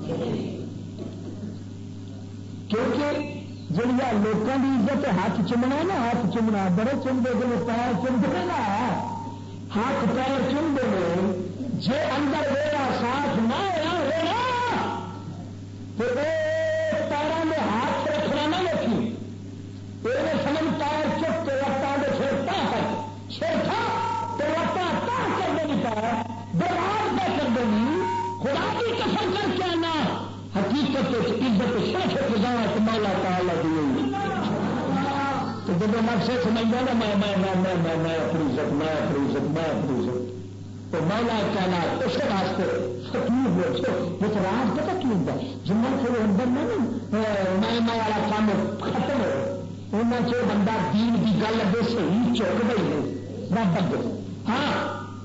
کیونکہ جڑیا لوگوں کی عزت ہاتھ چومنا نا ہاتھ چومنا بڑے چمتے جب پیر چمتے نا ہاتھ پیر چمتے ہیں جی اندر ویڑا صاف نہ ہوا تو پیروں میں ہاتھ رکھنا نہ رکھی یہ سمجھ پیر چپ کے لتاں کے چھوٹا تک چھوٹا تو لتاں تا کر دیں پیر برباد پہ کر دیں خدا کی قسم کر کے آنا حقیقت عزت صرف خدا مولا تعالی دی تو جب میں سے سمجھا نا میں اپنی عزت میں اپنی عزت میں اپنی عزت تو مولا کہنا اس واسطے فقیر ہو لیکن راز پتا کی ہوتا ہے جنہیں پھر اندر میں والا کام ختم ہو ان سے بندہ دین کی گل اگے صحیح چک گئی ہے نہ بندے ہاں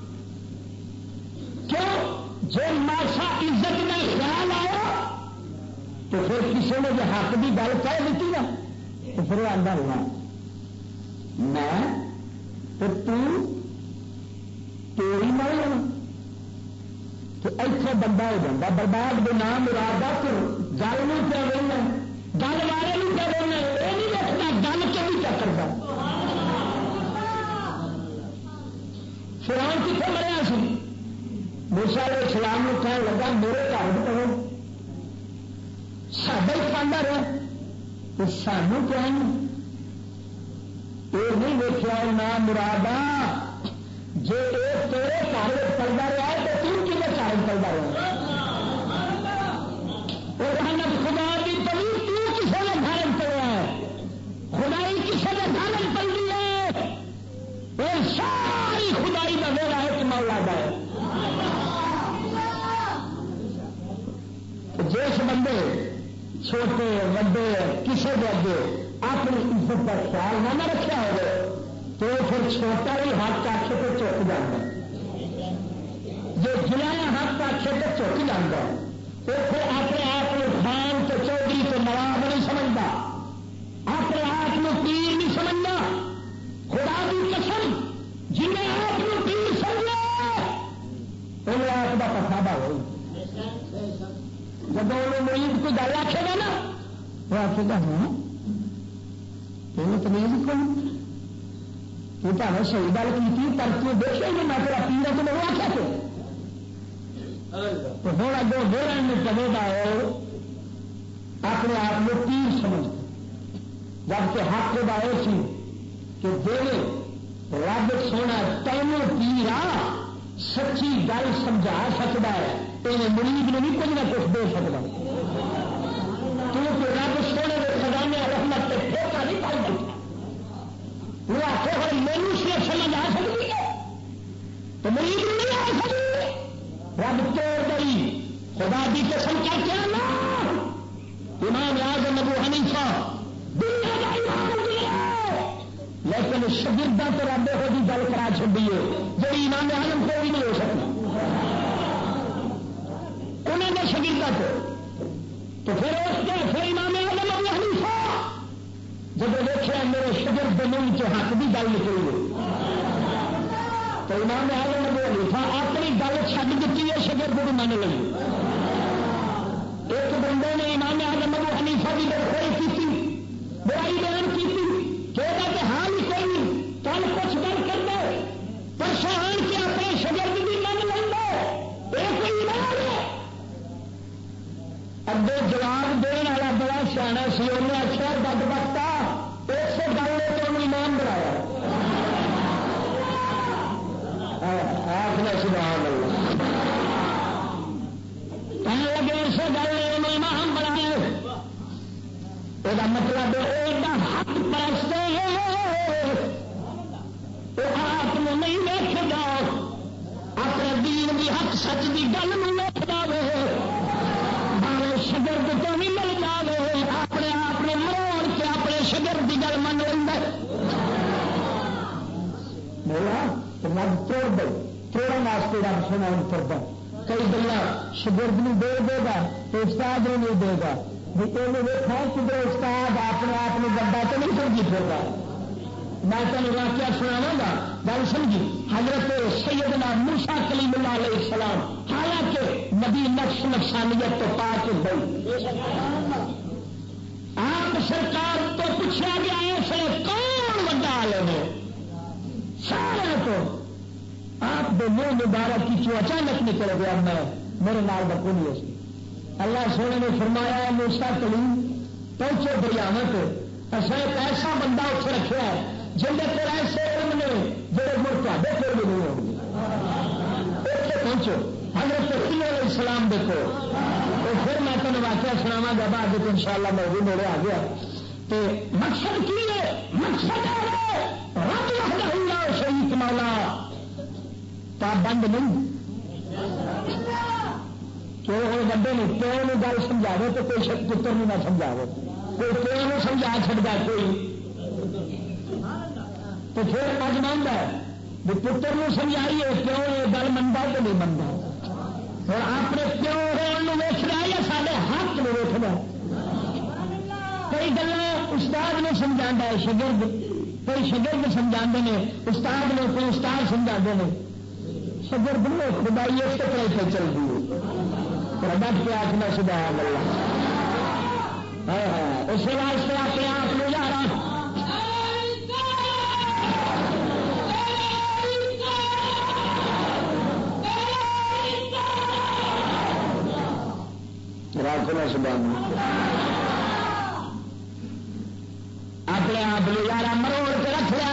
کیوں جو ماسا عزت میں خیال آیا تو پھر کسی نے جو حق کی گل کہہ دیتی نا تو پھر وہ آدھا ہوا میں تیری مر تو ایسے بندہ ہو جاتا برباد کے نام مرادہ پھر گل نہیں کیا دینا گل والے نہیں کیا دینا یہ نہیں رکھنا گل کے بھی کیا کرتا فرعون کتنے مریا سی موسیٰ علیہ السلام نے کہنے لگا میرے گھر کرو سب ہی پاندہ رہا تو سانو کیا یہ نہیں دیکھا نام مرادہ جی ایک تیرے گھر چلتا رہا ہے تو تم کھے گھر چلتا رہا اور خدا کی پلی تو کسی نے گھر چلیا ہے خدائی کسی نے گھر چلتی ہے وہ ساری خدائی کا ویڑا ہے کہ مولا ہے جس بندے چھوٹے وڈے کسی کے اگے اپنی عزت کا خیال نہ رکھا ہو تو پھر چھوٹا ہی ہاتھ آخے تو چک جاتا جو جلایا ہاتھ آخے تو چک جاتا تو پھر اپنے آپ کو خان تو چودھری تو نواب نہیں سمجھتا اپنے آپ کو پیر نہیں سمجھنا خدا کی قسم جنہیں آپ کو پیر سمجھا انہیں آپ کا پسابا ہو جب انہیں مریض کو گل آخے گا نا وہ آخے گا ہاں پہلے تو نہیں کون تو صحیح گل کی پر تو دیکھے گا میں تیرا پیر ہے تو میں وہ آخیا تو ہوں اگوں ہو میں کہے گا اپنے آپ کو پیر سمجھتے جبکہ حق خدا یہ سی کہ دے رب سونا تینوں پیر آ سچی گل سمجھا سکتا ہے یہ مریض نے بھی کچھ نہ کچھ دے سکتا کیونکہ رب سونے کے خزانے رحمت سے ٹھوکا نہیں پڑ سکتا وہ آخو ہر مینو صرف سمجھ آ سکتی ہے تو مریض نہیں آ سکتی رب توڑ گئی خدا کی قسم کیا کیا نا امام اعظم ابو حنیفہ دنیا کا امام لیکن شاگرداں تو رب یہو جی گل کرا چڑی ہے جی امام اعظم کو بھی نہیں ہو سکتی انہوں نے شاگرداں تو پھر اس کے پھر امام اعظم ابو حنیفہ جب دیکھا میرے شاگرد منہ چ حق کی گل نکلی ہے تو امام اعظم ابو حنیفہ اپنی گل چھڈ دیتی ہے شاگرد کو من لگی ایک بندے نے امام اعظم ابو حنیفہ کی بدخوئی کی برائی بیان کی کہ حال ہی کوئی نہیں کل کچھ گل کر دے پرسوں آن کے اپنے شاگرد بھی من لینا یہ کوئی علاج ہے اگے جواب دینے والا بڑا سیاح سی انہیں آخیا بد بختا اس گل نے تو ایمان بنایا آخر سبحان اللہ کہنے لگے اس گل نے انہیں ایمان بنایا یہ مطلب حق پرست وہ آپ نہیں ویک گا اپنے دین کی حق سچ کی گل نہیں ویکتا دے تھوڑا واسطے رب سونا کرتا کئی گلا شگرد نہیں دے گا تو استاد نہیں دے گا دیکھا کدھر استاد اپنے آپ کو گڈا تو نہیں سمجھی پھر گا میں تمہیں واقعہ سناواں گا گل سمجھی حضرت سیدنا موسیٰ کلیم اللہ علیہ السلام حالانکہ نبی نفس نفسانیت تو پاک گئی آپ سرکار تو پوچھا گیا اس لیے کون بڑا عالم ہے سارے تو آپ دے منہ مبارک کی جو اچانک نکل گیا میں میرے نال بکو نہیں سی اللہ سونے نے فرمایا موسیٰ کلیم پہنچو دریاویں پہ اصل ایک ایسا بندہ اتنے رکھا ہے جن کے ایسے علم نے جڑے ملک تے پھر بھی نہیں ہوں گے اتنے پہنچو حضرت علیہ السلام دیکھو تو پھر میں تمہیں واقعہ سناواں گا بعد ان شاء اللہ موضوع میرے آ گیا تو مقصد کی ہے مقصد ہے رب وحدہ لا شریک مولا پابند نہیں کیوں ہوں بندے نے پیو نے گل سمجھاوے تو کوئی پتر نہیں نہ سمجھاوے کوئی پیو نے سمجھا چڑھتا کوئی تو پھر اج مانتا ہے بھی پتر نے سمجھائیے پیو یہ گل منتا تو نہیں منتا اور اپنے پیو ہونے ویچ رہا یا سارے حق میں ویچ رہا کئی گلا استاد نے سمجھا ہے شگرد کوئی شگرد سمجھا نے استاد نے کوئی استاد سمجھا ہیں شگرد نے خدائی اس طرح پہ چل رہی ہے ڈٹ کے آخنا سبحان اللہ اس واسطے اپنے آپ کو یار راکھنا سبحان اپنے آپ کو یار مروڑ کے رکھ لیا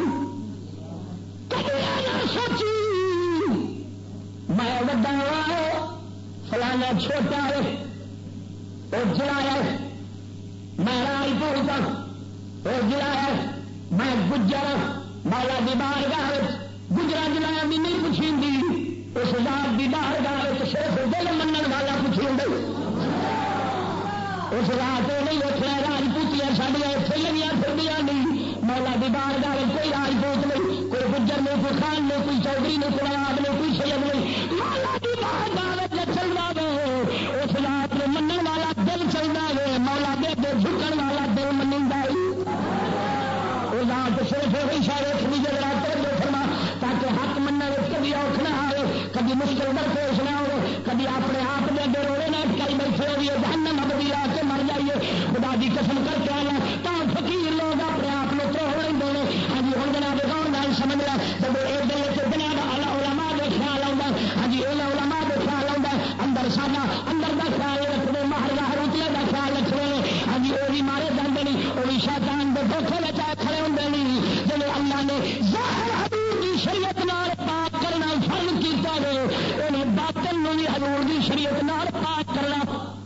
کر سوچی میں وڈا فلانا چھوٹا ہے وہ جڑا ہے میں رائی پورتا وہ جڑا ہے میں گجر مولا دی بارگاہ گجرا جلایا بھی نہیں پوچھی اس ذات دی بارگاہ صرف دل منن والا پوچھی اس رات نہیں ویچنا راجپوتیاں ساڑیاں اتنے لگیاں پھردیاں نہیں مولا دی بارگاہ کوئی راجپوت نہیں کوئی گجر نہیں کوئی خان نہیں کوئی چودھری نہیں کوئی نواب نہیں کوئی سید نہیں مولا دی بارگاہ چلتا گئے اس رات میں منن والا دل چلتا گئے مولا دے دے جھکن والا دل منگا وہ رات صرف وہی شاید نیچے رات فرما تاکہ حق منع کبھی اوکھ نہ آئے کبھی مشکل درپیش نہ ہو کبھی اپنے آپ کے اگے روڑے نہ اٹکائی بیٹھے ہوئی جہنم ابدی لا کے مر جائیے خدا کی قسم کر کے آنا تو فقیر لوگ اپنے آپ کو تو ہو رہے ہیں ہاں جی ہوں جناب گاؤں نال سمجھ رہا جب ایک دل سے جناب علماء کا خیال آتا ہاں جی علماء کا خیال آتا اندر ساڈا اندر کا خیال رکھنے ماہر روتلے کا خیال رکھنے ہاں جی وہ بھی مارے جاتے نہیں وہ بھی شیطان کے دھوکھے میں چاہے کھڑے ہوتے نہیں جب اللہ نے ظاہر حضور کی شریعت نال پاک کرنا فرض کیتا ہے انہیں باطن بھی حضور کی شریعت نال پاک کرنا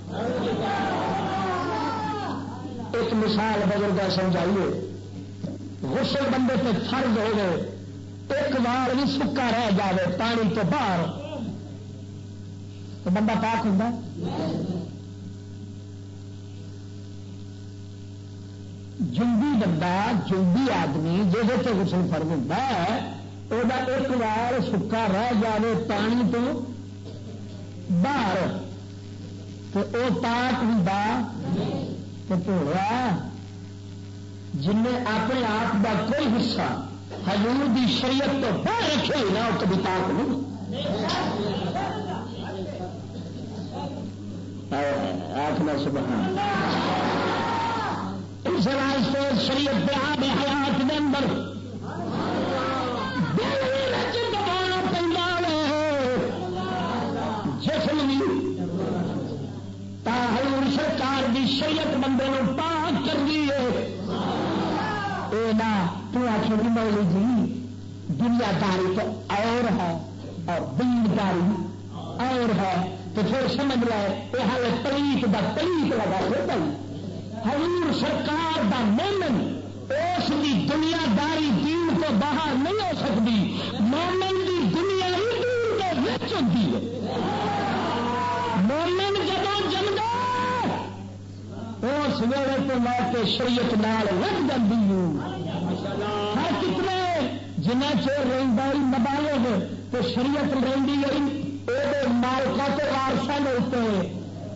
ایک مثال بزرگ سمجھائیے غسل بندے پہ فرض ہو گئے ایک وار بھی سکا رہ جائے پانی تو باہر تو بندہ پاک ہوتا جنبی بندہ جنبی آدمی جہے تو غسل فرض ہوتا ہے وہ ایک وار سکا رہ جائے پانی تو باہر تو وہ پاک ہوتا تو جن نے اپنے آپ کا کوئی حصہ حضور دی شریعت تو باہر رکھے ہی نہ وہ کبھی پاک نہیں آخنا سبحان اس واسطے شریعت پہ آب حیات کے اندر دبانا پہ جسم بھی حضور سرکار دی شریعت بندے کو پاک کر دیے اے نا تو آخر مولی جی دنیا داری تو اور ہے اور دینداری اور ہے تو پھر سمجھ لے یہ حال پلیت دا پلیت لگا ہوتا حضور سرکار دا مومن اس دی دنیا داری دین تو باہر نہیں ہو سکتی مومن دی دنیا ہی دین کے وچ ہوتی ہے مومن جب جمدا اس ویلے تو میں کے شریعت نال لگ جاتی ہوں ہر کتنے جنہ چیر رہی نابالغ تو شریعت رہی گئی وہ مالکا کے وارسوں کے اتنے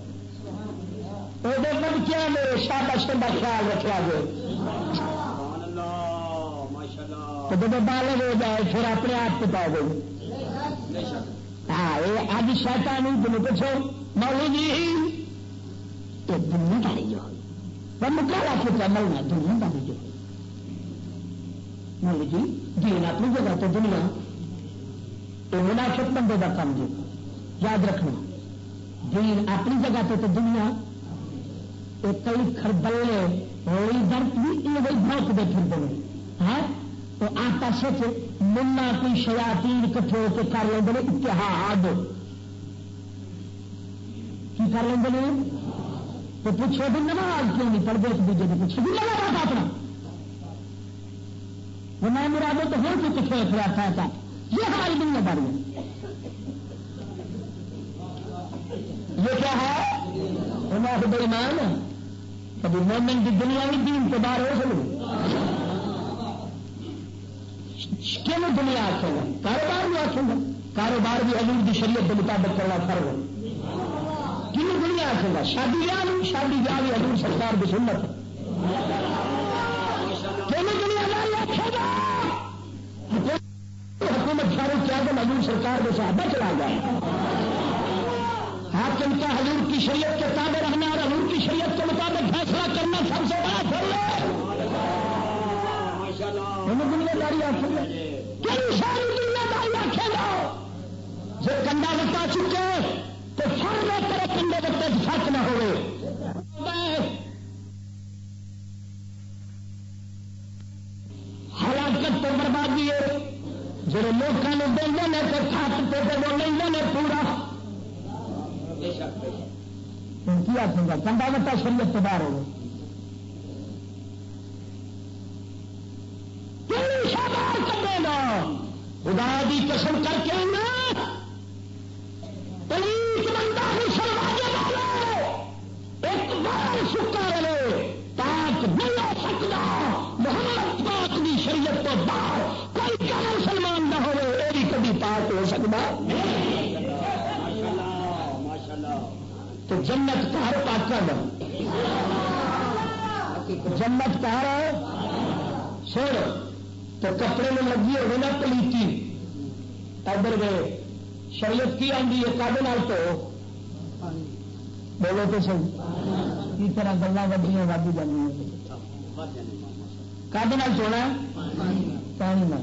وہ بچوں نے شاباشوں کا خیال رکھا گیا تو جب بالغ ہو جائے پھر اپنے آپ پتا گئی. ہاں یہ اج شیطان تمہیں پوچھو مولوی جی تو دنیا داری جو ہوئی وہ مکالا پوچھا ملنا دنیا داری جو ہوئی مولوی جی دین اپنی جگہ تو دنیا یہ منافق بندے کا کام جو یاد رکھنا دین اپنی جگہ تو دنیا کئی خربلے ہوئی درد بھی یہ بہت دے پھرتے ہیں تو آپس منا کوئی شیاطین کٹھے ہو کے کر لیں اتحاد کی کر لیں تو پوچھو بھی نماز کیوں نہیں پڑھتے ایک دوسرے کو پوچھو بھی لگا تھا اپنا وہ میں مرادوں تو ہو کے کٹھے ہو رہا تھا یہ ہماری دنیا داری ہے. یہ کیا ہے ہمارے بے ایمان ہے کبھی مومن کی دنیا بھی دین کے باہر ہو سکے کیوں دنیا آخے گا کاروبار بھی آخے گا کاروبار بھی حضور کی شریعت کے مطابق کرنا فرض ہے. کیوں دنیا آخے گا شادی بیاہ بھی حضور سرکار کی سنت ہے. کیوں دنیا داری آخے گا حکومت فاروق کیا کہ حضور سرکار کے صحابہ چلا گیا حاکم کا حضور کی شریعت کے تابع رہنا اور حضور کی شریعت کے مطابق فیصلہ کرنا سب سے بڑا فرض ہے. دنیا داری آخے گا کئی ساری دنیا داری آخے گا جو کنڈا بتا چکے تو سارے طرح کنڈے بتے فرق نہ ہوئے. ہلاکت تو بربادی ہے جب لوگوں نے دیں نے تو تھک پہ وہ لیں نے پورا کیا سمجھا کنڈا بتا شریعت تو باہر ہو خدا دی قسم کر کے نا پلیت بندہ ایک بار سکا رہے تاک نہیں ہو سکتا محمد پاک دی شریعت تو باہر کوئی کیا مسلمان نہ ہوئے یہ بھی کبھی پاک ہو سکتا. تو جنت کا ہر پاک جنت کا ہر سوڑ تو کپڑے میں لگی ہوگی نا پلیتی ادھر گئے شریعت کی آدھی ہے کابل تو بولو تو صحیح اس طرح گلا وڈیاں وادی جاتی کابل سونا پانی میں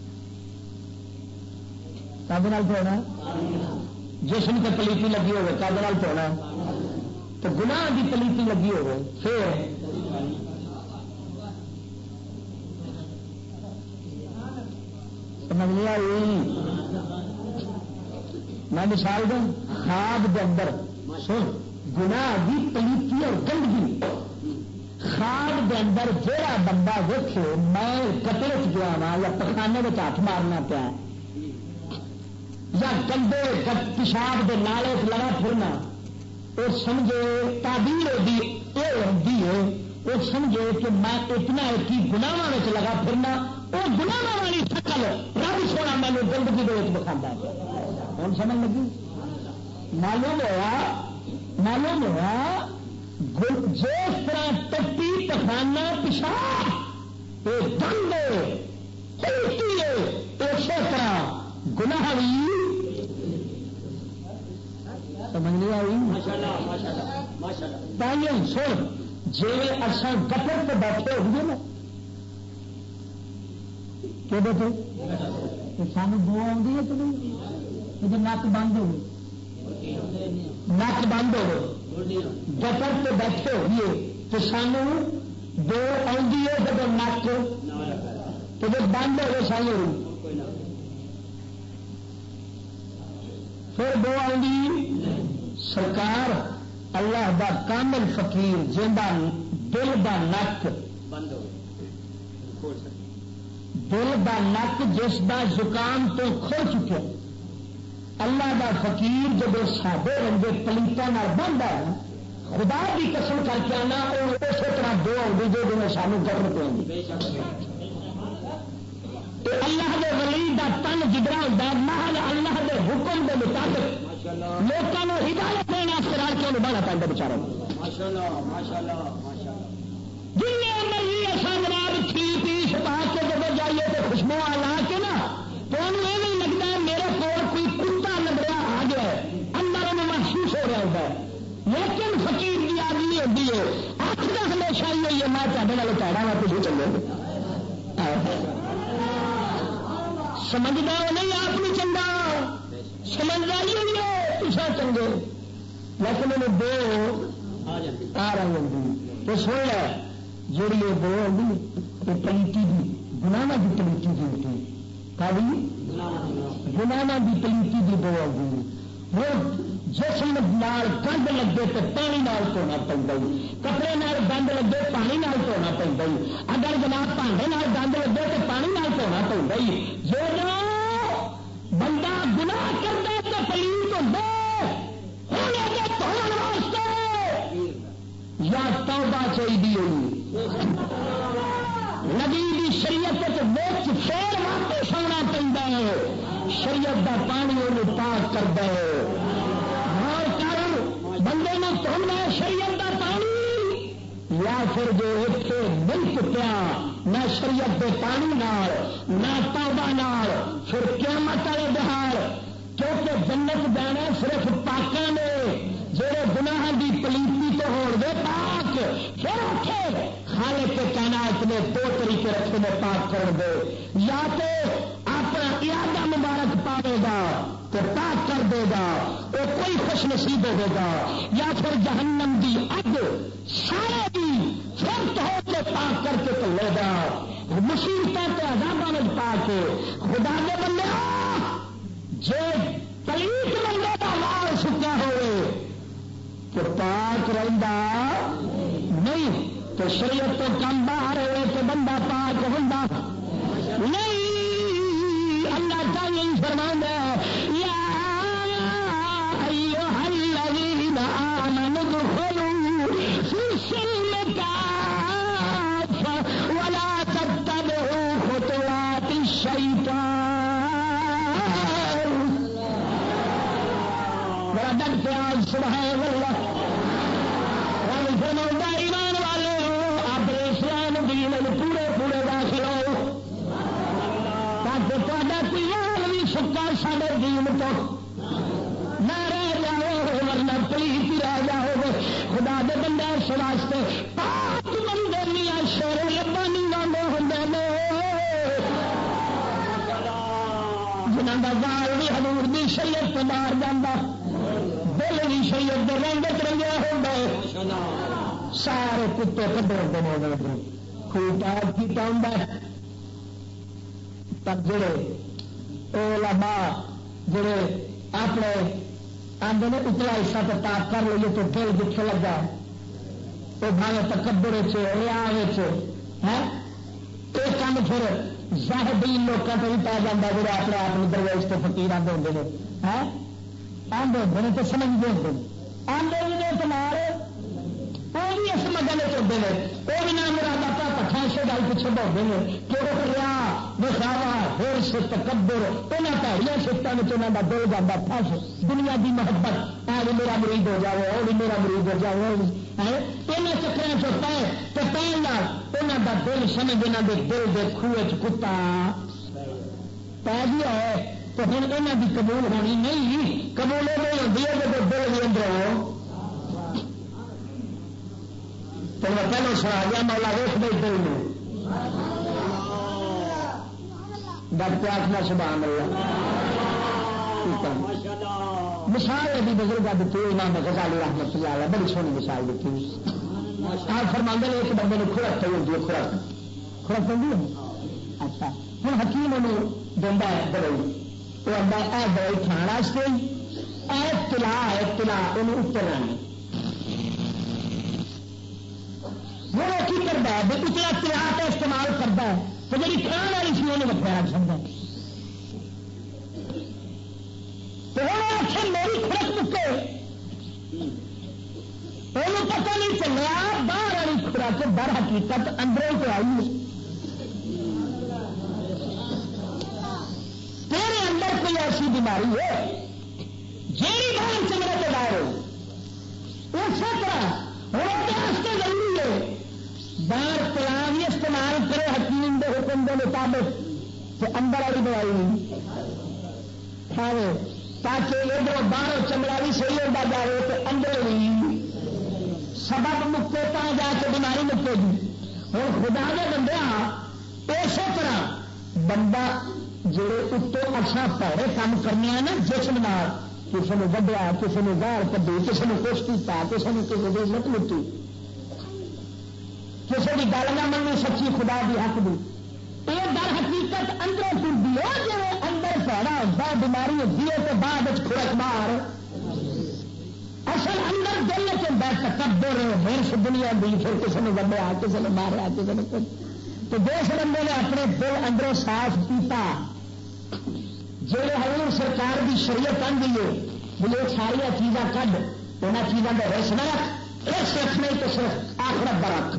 کابل سونا جسم کی پلیتی لگی ہوگی کابل سونا تو گناہ کی پلیتی لگی ہوگی پھر سمجھ لیا میں مثال دوں خواب کے اندر سن گناہ کی پلیتی اور گندگی خواب کے اندر جہاں بندہ دیکھے میں کپڑے گیا وا یا پخانے میں ہاتھ مارنا پیا یا گندے پیشاب کے نالے لگا پھرنا اور سمجھے تعبیر ہوتی ہے وہ سمجھے کہ میں اتنا ایک گناواں لگا پھرنا وہ گناہ والی شکل رب سونا مینو گندگی دکھا ہوں سمجھ لگی. معلوم ہوا جس طرح ٹپی پخانا پیشاب یہ گند اسی طرح گناہ بھی سمجھ نہیں آئی. سن جی اصل گٹر پہ بیٹھے ہوئے نا کہ سانو دو آئی ہے تو نہیں نک بند ہو نک بند ہو گٹر پہ بیٹھے ہوئے تو سانو دو آئی ہے جب نک تو جب بند ہو سانو پھر دو آئی سرکار اللہ دا کامل فقیر جندا دل دا نک بند ہو دل دا نک جس دا زکام تو کھل چکے اللہ دا فقیر جب سادے رنگے پلیٹوں بند ہے خدا کی قسم کر کے آنا اور اسی طرح دو آؤں جو جنہیں سانو گرم پہ اللہ دے ولی دا تن کن جگڑا ہوتا محل اللہ کے حکم کے مطابق لوگوں کو ہدایت دینا رل کے انہوں بڑا پہنتا بچارا جن مرضی ایسا جناب تھی پیس پا کے جب جائیے تو خوشبو لا کے نا تو انہوں یہ نہیں لگتا ہے میرے کو کوئی کتا نظریا آ گیا ہے اندر انہوں محسوس ہو رہا ہوتا ہے لیکن فقیر کی آدمی ہوتی ہے اکھ کا ہمیشہ ہی ہوئی ہے میں چاہنے والے پیڑا وا تو چلے سمجھدار نہیں آپ نے چنگا سمجھداری ہوئی ہے پیچھا چنگے لیکن انہیں دو آ رہی ہوتی تو سن لے جیڑی یہ دو آئی یہ پلیٹی کی گناہ کی پلیٹی کی ہوتی گناہ کی پلیٹی کی دو آئی وہ جسم نال گند لگے تو پانی نال دھونا پڑتا کپڑے نال گند لگے پانی نال دھونا پڑتا اگر جناب بھانڈے نال گند لگے تو پانی نال دھونا پڑتا جو بندہ گناہ کرتا تو پلیت ہوتا دھونے واسطے یا توبہ چاہیے نبی دی شریعت پھر واپس آنا پڑتا ہے شریعت دا پانی انہوں پاک کرتا ہے بندے نے دھونا شریعت دا پانی یا پھر جو اتنے نہیں پٹیا نہ شریعت دے پانی نال نہ توبہ نال پھر قیامت والے بہار کیونکہ جنت جانا صرف پاکاں نے جہے گناہ دی پلیتی تو ہو گئے پاک پھر اٹھے خالق کے کائنات نے دو طریقے رکھے میں پاک کر دے یا تو اپنا ارادہ مبارک پاوے گا تو پاک کر دے گا وہ کوئی خوش نصیب ہوگا یا پھر جہنم دی اگ سارے دی فرت ہو کے پاک کر کے تو لے گا مصیبتوں کے عذابوں میں پا کے خدا کے بندے جے پلیت بندے کا وال سکا ہوئے تو پاک رہتا نہیں تو شریعت تو کم باہر ہوئے تو بندہ پاک ہوتا نہیں اللہ تعالی فرماتا ہے یا ایھا الذین آمنوا ادخلوا فی السلم کافۃ ولا تتبعوا خطوات الشیطان بڑا ڈٹ کے آج سبحان اللہ فرماتا ایمان والے ہو آپ اسلام دین پورے پورے داخل ہو تاکہ تا کوئی وال بھی سکا سارے دین تو نہ رہ جاؤ ورنہ پلیت ہی رہ جاؤ خدا دے بندے اس واسطے پاک بندے میاں شیر ربانی والے ہوں نے جنہوں کا وال بھی حضور دی شریعت تو باہر جانا دل بھی شریعت کے رنگت رنگیا ہو گئے سارے کتے کدے ہوتے ہیں خوب پاک کیتا ہوں پر جڑے علماء جڑے اپنے آدھے نے اتلا حصہ تو پاک کر لیے تو دل جتنے لگا وہ بھاوے تکبر ریا یہ کام پھر زاہدین لوگوں کو بھی پا جاتا جڑے اپنے آپ درویش تو فقیر آدھے ہوتے ہیں آدھے ہوتے ہیں تو سمجھتے ہوتے ہیں آدھے بھی تمہارے وہ بھی اس مدد چلتے ہیں وہ بھی نہ میرا باپا پٹھا سے گل پیچھے بہتے ہیں کہ وہ ریا دکھاوا ہرس تکبر انہیں پیڑیاں سفتوں میں انہوں کا دل جانا پھس دنیا کی محبت آ بھی میرا مریض ہو جائے وہ بھی میرا مریض ہو جائے انہیں چکروں سے پے تو پہن انہوں کا دل سمجھ انہوں کے دل کے خوہ کتا پی گیا ہے تو ہوں یہاں کی قبول ہونی نہیں قبول نہیں ہوتی ہے جب دل کے اندر تو میں پہلے سنا گیا مولا ویخ دے دل میں ڈر کے آخنا سبحان اللہ مثال ابھی بزرگ دیتی امام غزالی رحمۃ اللہ علیہ بڑی سونی مثال دیتی آپ فرماندے ایک بندے نے خوراک چاہیے ہوتی ہے خوراک ہوتی ہے اچھا ہوں حکیم انہوں دینا ہے دوائی وہ آتا ہے دوائی کھانا واسطے تلا انہوں اترنا نہیں وہ کی کرتا ہے اتنا تلا کا استعمال کرتا ہے تو جی کھان والی سی انہیں وقت رکھ سکتا ہے تو وہ اچھا میری خوراک مکے انہوں پتہ نہیں چلیا باہر والی خوراک در حقیقت اندروں تو آئی تیرے بیماری ہے جیڑی باہر چمڑے کے باہر ہو اسی طرح واسطے ضروری ہے باہر پلان بھی استعمال کرے حکیم کے حکم کے مطابق تو اندر والی دوائی نہیں کھاوے تاکہ ادھر باہر چمڑا بھی صحیح ہوتا جائے تو اندر بھی سبب مکے تا جا کے بیماری مکے گی ہوں خدا کے بندے اسی طرح بندہ جڑے اتوں اچھا پیڑے کام کرنے نا جسم نال کسی نے وڈیا کسی نے گال کدی کسی نے کچھ کیا کسی نے کسی کی عزت لٹی کسی کی گل نہ مننی سچی خدا کی حق دی یہ در حقیقت اندروں ٹرتی ہے جی اندر پیڑا ہوتا بیماری ہوتی ہے تو بعد کھڑک مار اصل اندر دل چلتا تکبر ہرس دنیا دی پھر کسی نے وڈیا کسی نے ماریا کسی نے کچھ تو جس بندے نے اپنے دل اندروں صاف کیتا جی حضور سرکار کی شریعت آئی ہے یہ ساریا چیزاں کھ ان چیزوں کا رس نہ رکھ رس رکھنے تو صرف آخرت کا رکھ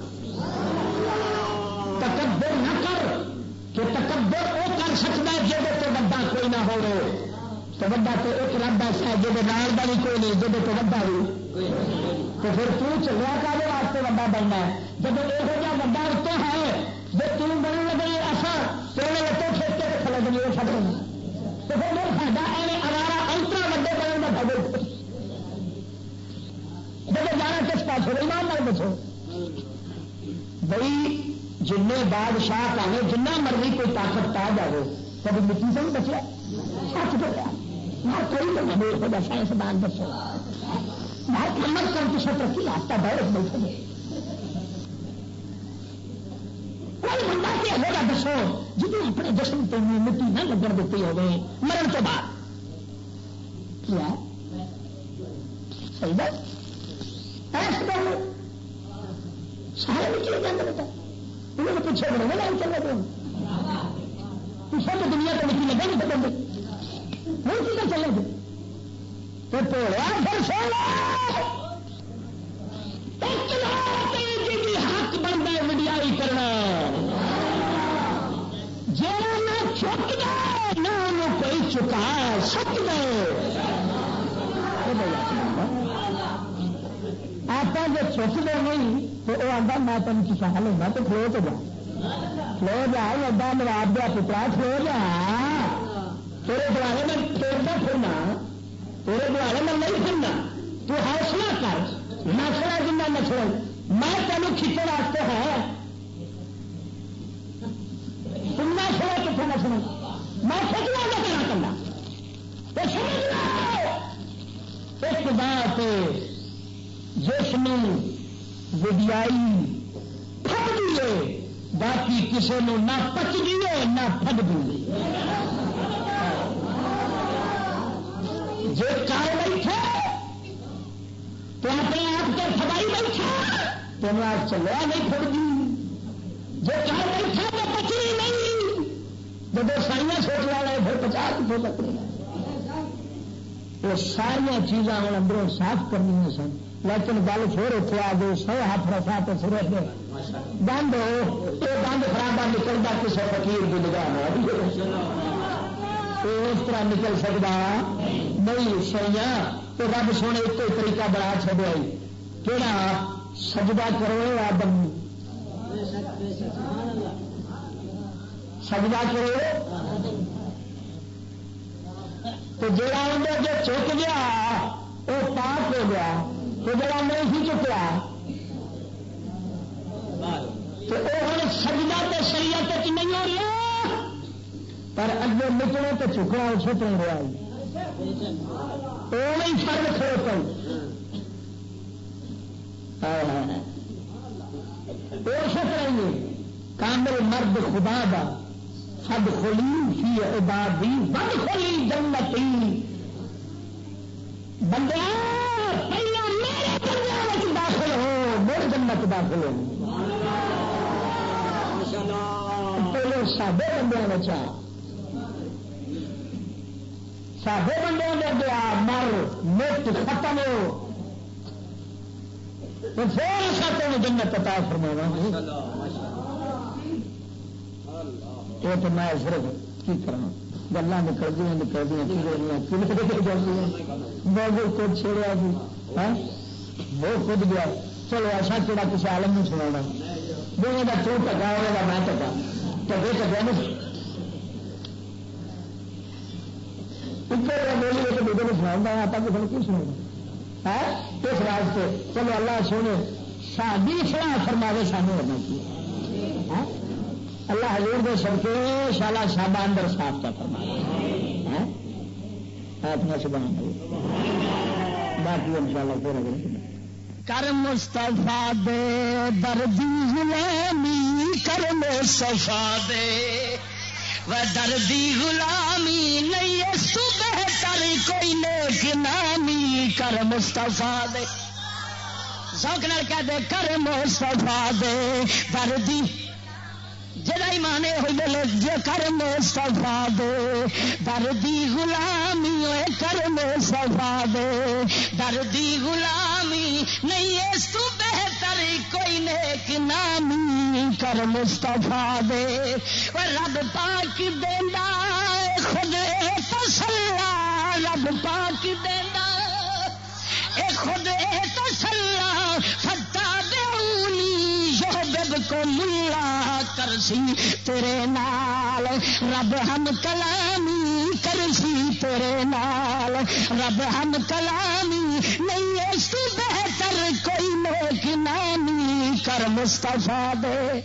تکبر نہ کر کہ تکبر وہ کر سکتا ہے جب تو بڑا کوئی نہ ہو تو بڑا تو ایک رب ایسا ہے جب نال کا بھی کوئی نہیں جب تو بڑا بھی تو پھر چلیا کالے واسطے بڑا بننا ہے جب یہو جہاں بڑا اتوں ہے جب تم بننے لگے ایسا تو انہیں اتوں کھیت کے کھلے گی وہ سب تو پھر وہ ساڈا ایویں اوارا انترا وڈے بننے کا بھگو جب جانا کس پاس ہو ایمان نال بچو بھائی جن بادشاہ پاوے جنہ مرضی کوئی طاقت پا جائے کبھی مٹی سے نہیں بچا سچ بولیا میں کوئی نہیں سائنسدان دسو میں کمر کر کسی ترقی یافتہ بہت بیٹھے کوئی بندہ کہ ہوگا دسو جی اپنے جسم تو مٹی نہ لگن دیتی ہوگی مرن کے بعد کیا صحیح بات سارے نکلے جاتے بیٹا انہوں نے پیچھے بڑے لائن چل رہے پیچھے تو دنیا کو مٹی لگے نہیں بندے وہ چیزیں چلے گی تو پھر سونا حق بنتا ہے وڈیائی کرنا جا نہ چک دے نہ کوئی چکا سک دے آپ جو چک دے نہیں تو وہ آتا میں تین چکا لوں تو کھلو تو جا کھلو جا لگا مراد دیا پترا کھلو جا تیرے دوارے میں کھیلتا پھرنا تیرے دوارے میں نہیں پھرنا تو حوصلہ کر نسلا جنہ نسل میں تینوں کھچن واسطے ہے تم نہ سو کتنے نسل میں سوچنا کا کرنا کرنا تو سمجھ لو ایک بات جس میں وڈیائی پھٹ دیے باقی کسی نے نہ پچ دیے نہ پھٹ دیے جو کار بیٹھے تو اپنے آپ کے سبائی بیٹھا تو آپ چلیا نہیں پھٹ دی جو کار بیٹھا تو پچی نہیں جب سائیاں سوچ والا ہے پھر 50 ہو سکتے ہیں وہ ساریا چیزاں ہوں اندروں صاف کرنی سن لیکن گل پھر اتنے آ گئی 100 ہاتھ رسا تو صرف بند ہو یہ بند خرابہ نکلتا کسی فقیر کی نگاہ اس طرح نکل سکتا نہیں سیاں تو رب سونے ایک طریقہ بڑا چڑیا کہڑا سجدہ کرو آدم سجدہ کرو تو جڑا اندر جو چک گیا وہ پاک ہو گیا تو جڑا نہیں ہی چکیا تو وہ ہر سجدہ تو شریعت نہیں ہو رہا پر اگے نکلے تو چکنا اسے تو رہا وہ نہیں فرق کھڑے اسے طرح ہی کامل مرد خدا دا سب خلی فی عبادی بد خلی جنتی بندے پہلے میرے بندے داخل ہو میرے جنت داخل ہو پہلے سادے بندے بچا سادے بندے نے گیا مر مٹ ختم ہو تو پھر ایسا تم جنت عطا فرمانا یہ تو میں صرف کی کرنا گلا نکلتی بہت کچھ چھوڑیا جی بہت خود گیا. چلو ایسا کہڑا کسی عالم نہیں سنا دونوں کا تو ٹکا ہوگا میں ٹکا ٹکے ٹکا نہیں بولی تو دوسرے کو سنا آپ کسی نے کی سنا اس واسطے. چلو اللہ سونے شادی سلاح فرماوے سامنے ہونا چاہیے. اللہ حضور دے سڑکے شالا شابہ اندر صاف کا فرمایا اپنا سبحان باقی ان شاء اللہ پھر اگر کر مصطفیٰ دے دردی غلامی کر مصطفیٰ دے و دردی غلامی نہیں اس تو بہتر کوئی نیک نامی کر مصطفیٰ دے ذوق نال کہہ دے کر مصطفیٰ دے دردی جڑا ایمان ہوئے جو کر مصطفیٰ دے دردی غلامی ہوئے کر مصطفیٰ دے دردی غلامی نہیں اس تو بہتر کوئی نیک نامی کر مصطفیٰ دے رب پاک دیندا خود تسلا رب پاک دیندا اے خود تسلا فتابعونی یحبب کو ملا کرسی تیرے نال رب ہم کلامی کرسی تیرے نال رب ہم کلامی نہیں اس تو بہتر کوئی نیک نامی کر مصطفیٰ دے.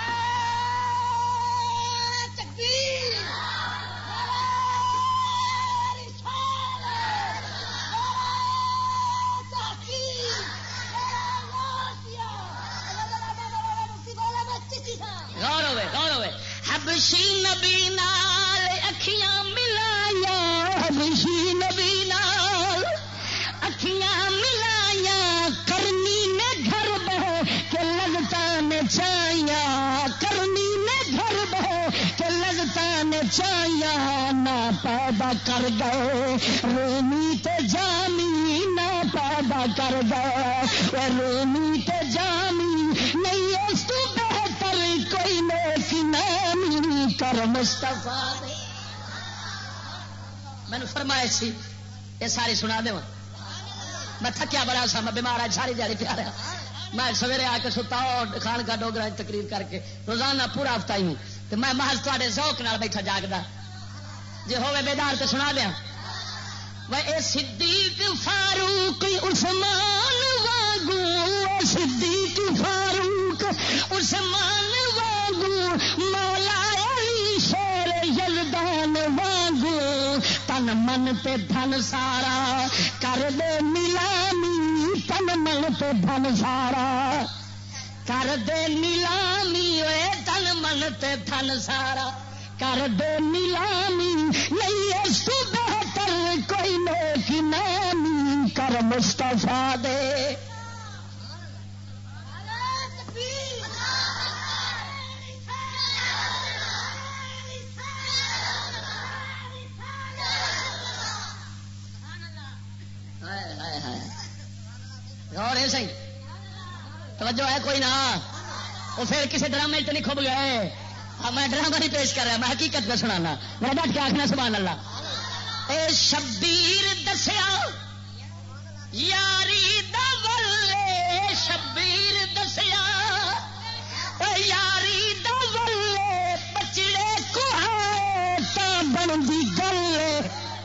حبشی نبی نال اکھیاں ملایا حبشی نبی نال اکھیاں ملایا کرنی نے گھر بہ کے لگتا نے چاہیا کرنی نے گھر بہ کے لگتا نے چاہیا نہ پیدا کر گئے رومی تے جامی نہ پیدا کر گئے رومی تے جامی نہیں اس تو بہتر کوئی نیک نامی کر مصطفیٰ دے. میں نے فرمایا سی یہ ساری سنا دے میں تھکیا بڑا سا میں بیمار ہے ساری دیہی پیا رہا میں سویرے آ کے ستا خان کا ڈوگرا تقریر کر کے روزانہ پورا ہفتہ ہی ہوں تو میں محض تے ذوق نال بیٹھا جاگدا جی ہوے بیدار تو سنا دیا وہ اے صدیق فاروق عثمان واگو صدیق فاروق عثمان واگو مولا علی شیر یزدان واگو تن من تے دھن سارا کر دے نیلامی تن من تے دھن سارا کر دے نیلامی اے تن من تے دھن سارا کر دے نیلامی نہیں اس تو بہتر کوئی نیک نامی کر مصطفیٰ دے. اور ہے صحیح توجہ ہے کوئی نہ وہ پھر کسی ڈرامے تو نہیں کھب گئے. میں ڈرامہ نہیں پیش کر رہا میں حقیقت میں سنانا میں بیٹھ کے آخنا سبحان اللہ. اے شبیر دسیا یاری دولے شبیر دسیا یاری دولے بچڑے کوہائے تا بندی گلے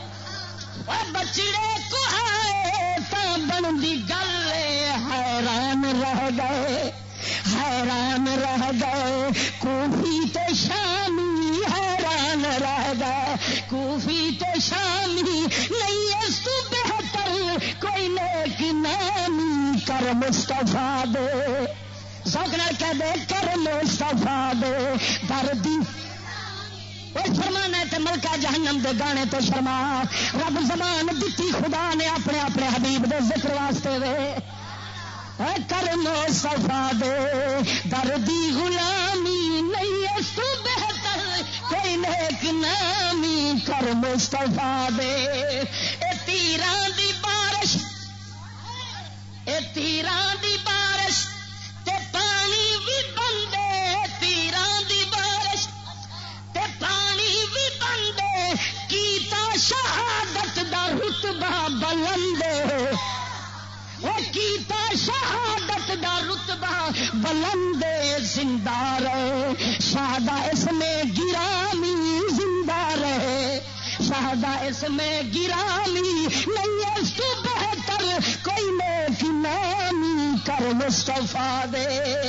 بچڑے کوہائے تا بندی گلے حیران رہ گئے حیران رہ گئے کوفی تے شامی حیران رہ گئے کوفی تے شامی نہیں اس تو بہتر کوئی نیک نامی کر مصطفیٰ دے. ذوق نال کہہ دے کر مصطفیٰ دے دردی فرمانا ہے ملکہ جہنم دے گانے تو شرما رب زمان دتی خدا نے اپنے اپنے حبیب دے ذکر واسطے وے کر مصطفیٰ دے دردی غلامی نہیں اس تو بہتر کوئی نیک نامی کر مصطفیٰ دے. اے تیران دی بارش اے تیران دی بارش تے پانی بھی بندے تیران دی بارش تے پانی بھی بندے کیتا شہادت دا رتبہ بلند زندہ رہے شہدا اس میں گرامی زندہ رہے شہدا اس میں گرامی نہیں اس تو بہتر کوئی نیک نامی کر مصطفیٰ دے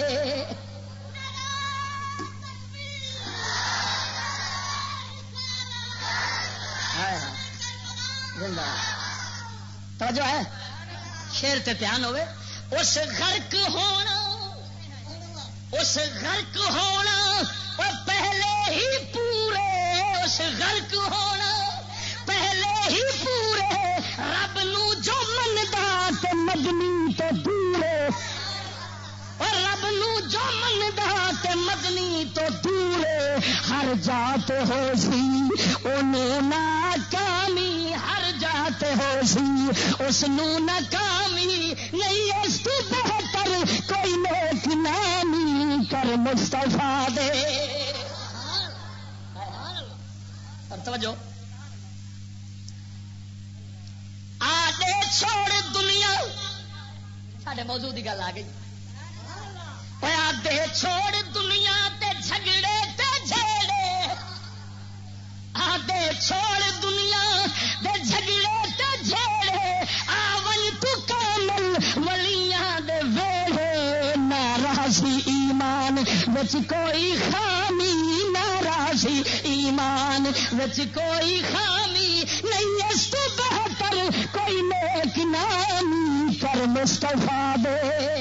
توجہ ہے شیر تے دھیان ہوئے اس غرق ہونا اور پہلے ہی پورے اس غرق ہونا پہلے ہی پورے رب نو جو مندا تے مدنی تو دورے اور رب نو جو مندا تے مدنی تو دورے ہر جات ہو سی انہیں ناکامی ہر جات ہو سی اس نو ناکامی نہیں اس تو بہتر کوئی نیک نامی کر مصطفیٰ دے اور توجہ آدے چھوڑ دنیا ساڈے موضوع کی گل آ گئی آدے چھوڑ دنیا تے جھگڑے تے جھیڑے آدے چھوڑ دنیا تے جھگڑے تے جھیڑے آون تو کامل ولیاں دے ویڑے ناراضی ایمان وچ کوئی خامی ناراضی ایمان وچ کوئی خامی نہیں اس تو بہتر کوئی نیک نامی کر مصطفیٰ دے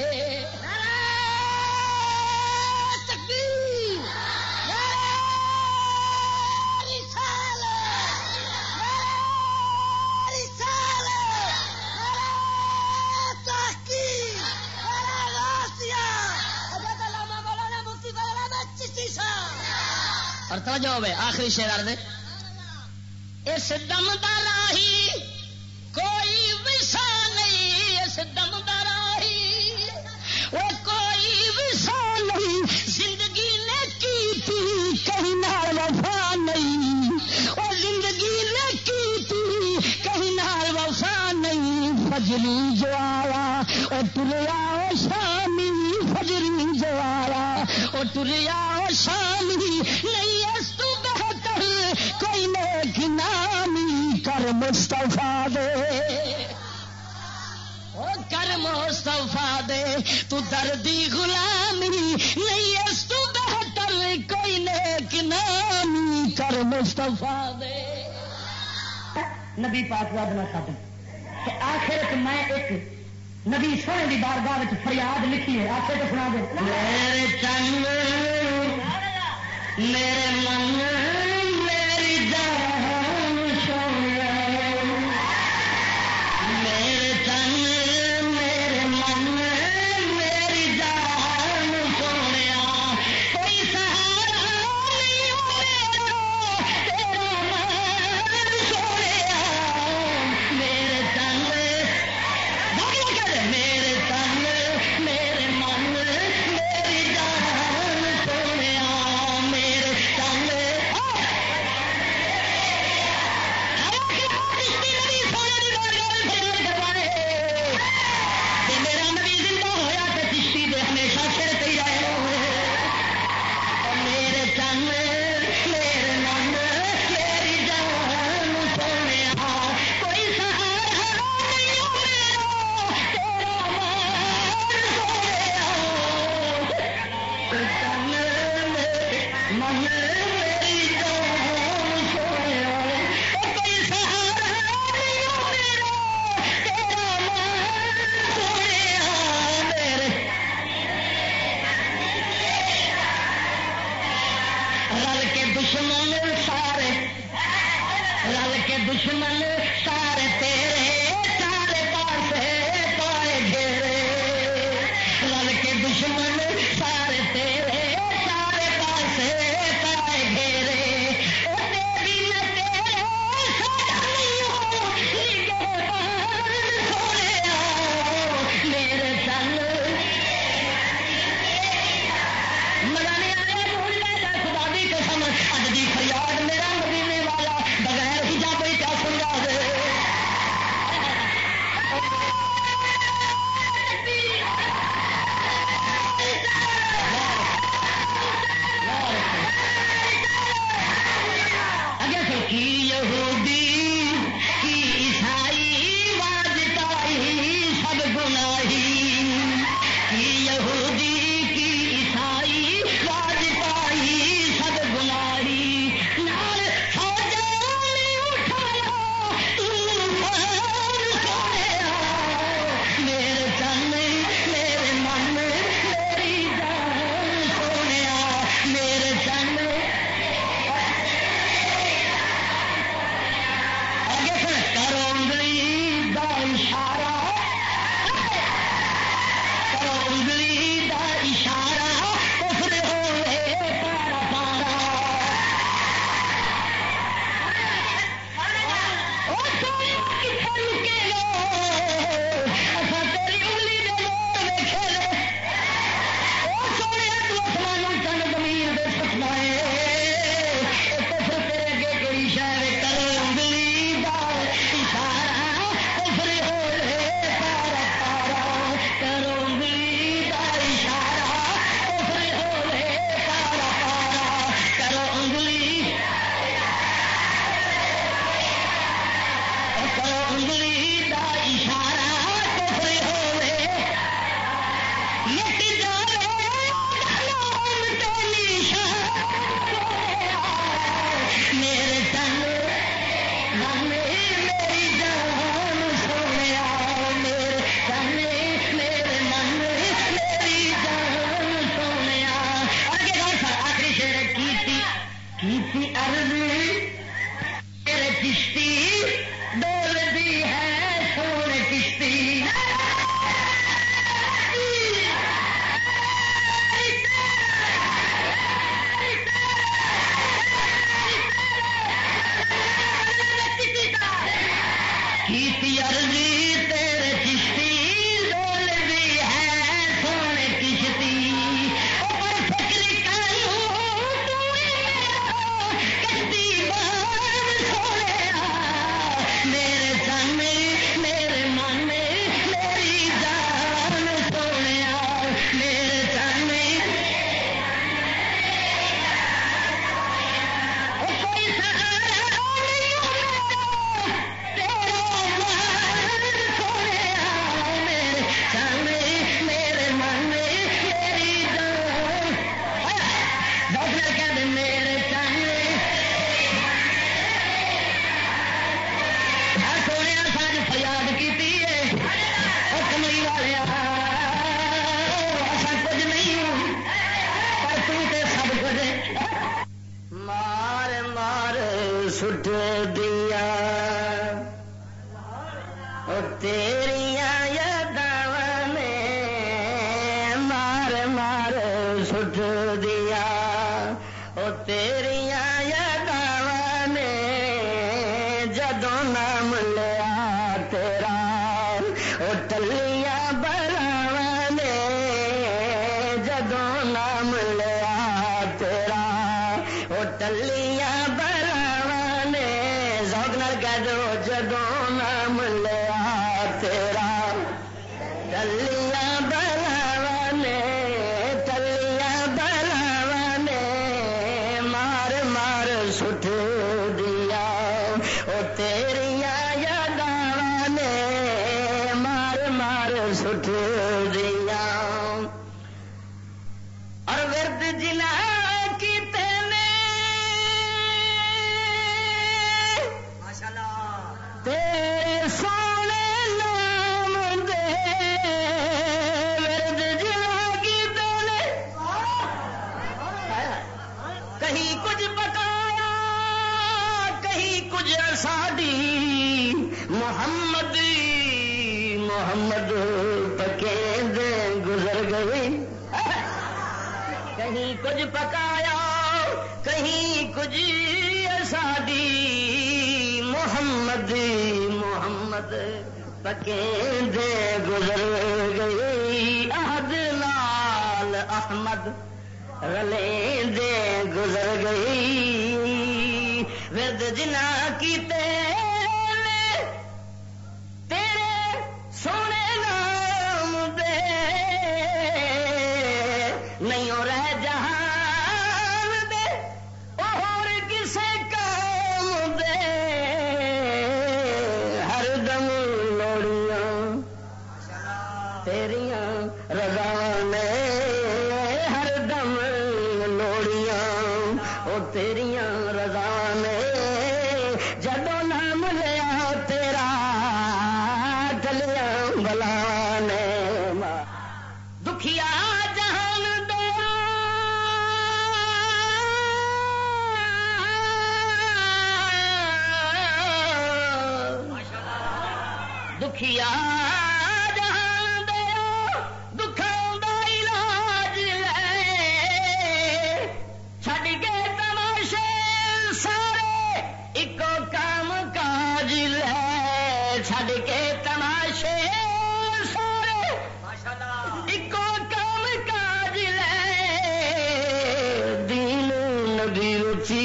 اور توجہ ہوئے آخری شعر دے اس دم دا راہی کوئی وسا نہیں اس دم دا راہی وہ کوئی وسا نہیں زندگی نے کی تھی کہیں نال وفا نہیں وہ زندگی نے کی تھی کہیں نال وفا نہیں فجری جو آیا وہ تریا شامی فجری جو آیا وہ تریا شامی نہیں اس تو بہتر کوئی نیک نامی کر مصطفیٰ دے او کر مصطفیٰ دے تو دردی غلامی نہیں اس تو بہتر کوئی نیک نامی کر مصطفیٰ دے نبی پاک وعدہ خاتم کہ آخرت میں ایک نبی سونے دی بارگاہ وچ فریاد لکھی ہے آخر تو سنا دے میرے چنگ میرے من میری جان سویا میرے چنگ میرے من میری جان سویا کوئی سہارا نہیں میرا تیرا من سویا میرے چنگ میرے چنگ میرے من میری جان سویا میرے چنگ میرا نبی زندہ ہوا تو چشتی دے ہمیشہ سر پہ رہے میرے چنگ میرے من میری جان سونے کوئی سہارا نہیں میرا تیرا من میری جان سونے کوئی سہارا نہیں میرا تیرا من سونے میرے رل کے دشمن سارے رل کے دشمن سارے تیرے چارے پاسے پائے گھیرے رل کے دشمن سارے تیرے چارے پاسے پائے گھیرے او تیری نہ تیرے ساڈا نہیں ہو سونے میرے چنگ مزہ نہیں آ رہا بھول جائے خدا دی قسم اج دی فریاد میرا مدینے والا بغیر حجاب کیا سمجھا دے کشتی ڈولتی ہے سونے کشتی کی عرضی تیرے کشتی ڈولتی ہے سونے کشتی اوپر فکر کروں کشتی بار سونے میرے سامنے میرے من میری جان سونے میرے سامنے کوئی سہارا نہیں تیرا سونے میرے سامنے میرے من میری جان ڈاکٹر کہتے میرے سامنے سونے ساج فریاد کی کملی والے ایسا کچھ نہیں پر تے سب کچھ مار مار سٹ دیا تیریاں یاداں نے مار مار سٹ دیا تیریاں یاداں نے جدوں نام لیا تیرا ٹلیاں براواں نے جدوں نام لیا تیرا ٹلیاں براواں نے ذوق نال کہہ دو جدوں نام لیا تیرا ٹلیاں براواں نے مار مار سٹ دیا تیریاں یاداں نے مار مار سٹ دیا اور ورد جنا کی تیرے سونے نام دے ورد جنا کی کہیں کچھ پکایا کہیں کچھ ساڈی محمد محمد پکے دے گزر گئی کہیں کچھ پکایا کہیں کچھ ساڈی محمد محمد پکے دے گزر گئی عہد لال احمد رلے دے گزر گئی ورد جنا کی تیرے سونے نام دے نہیں رہ جہان دے اور کسے کام دے ہر دم لوڑیاں تیریاں رضا نے ہر دم لوڑیاں وہ تیریاں رضا نے جدوں نام لیا تیرا ٹلیاں بلا نے دکھیا جہان دیا دکھیا جہان دیا دکھاں دا علاج لے چھڈ کے تماشے سارے اکو کام کاج لے چھڈ کے تماشے سارے اکو کام کاج لے دین نبی رچی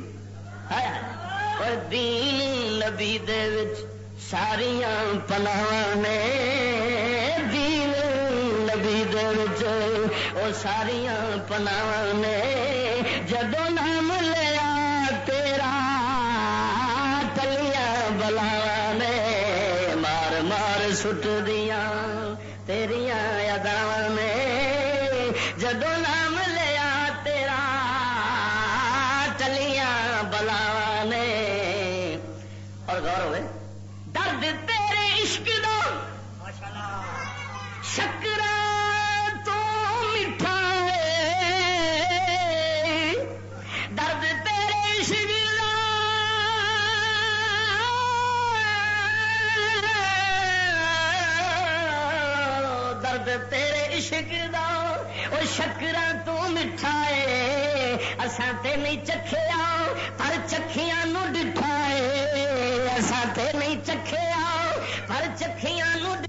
اور دین نبی دے وچ ساریاں پناہ نے دین نبی دے وچ او ساریاں پناہ نے جدوں نام لیا تیرا ٹلیاں بلا نے مار مار سٹ دیاں تیریاں یاداں نے جدوں نام لیا تیرا ٹلیاں بلا نے اور غور ہوئے درد تیرے عشق دا شکرا تو میٹھا ہے درد تیرے عشق دا تیرے عشق دا او شکراں تو مٹھا ہے اساں تے نہیں چکھیا پر چکھیاں نو ڈٹھا ہے اساں تے نہیں چکھیا پر چکھیاں نو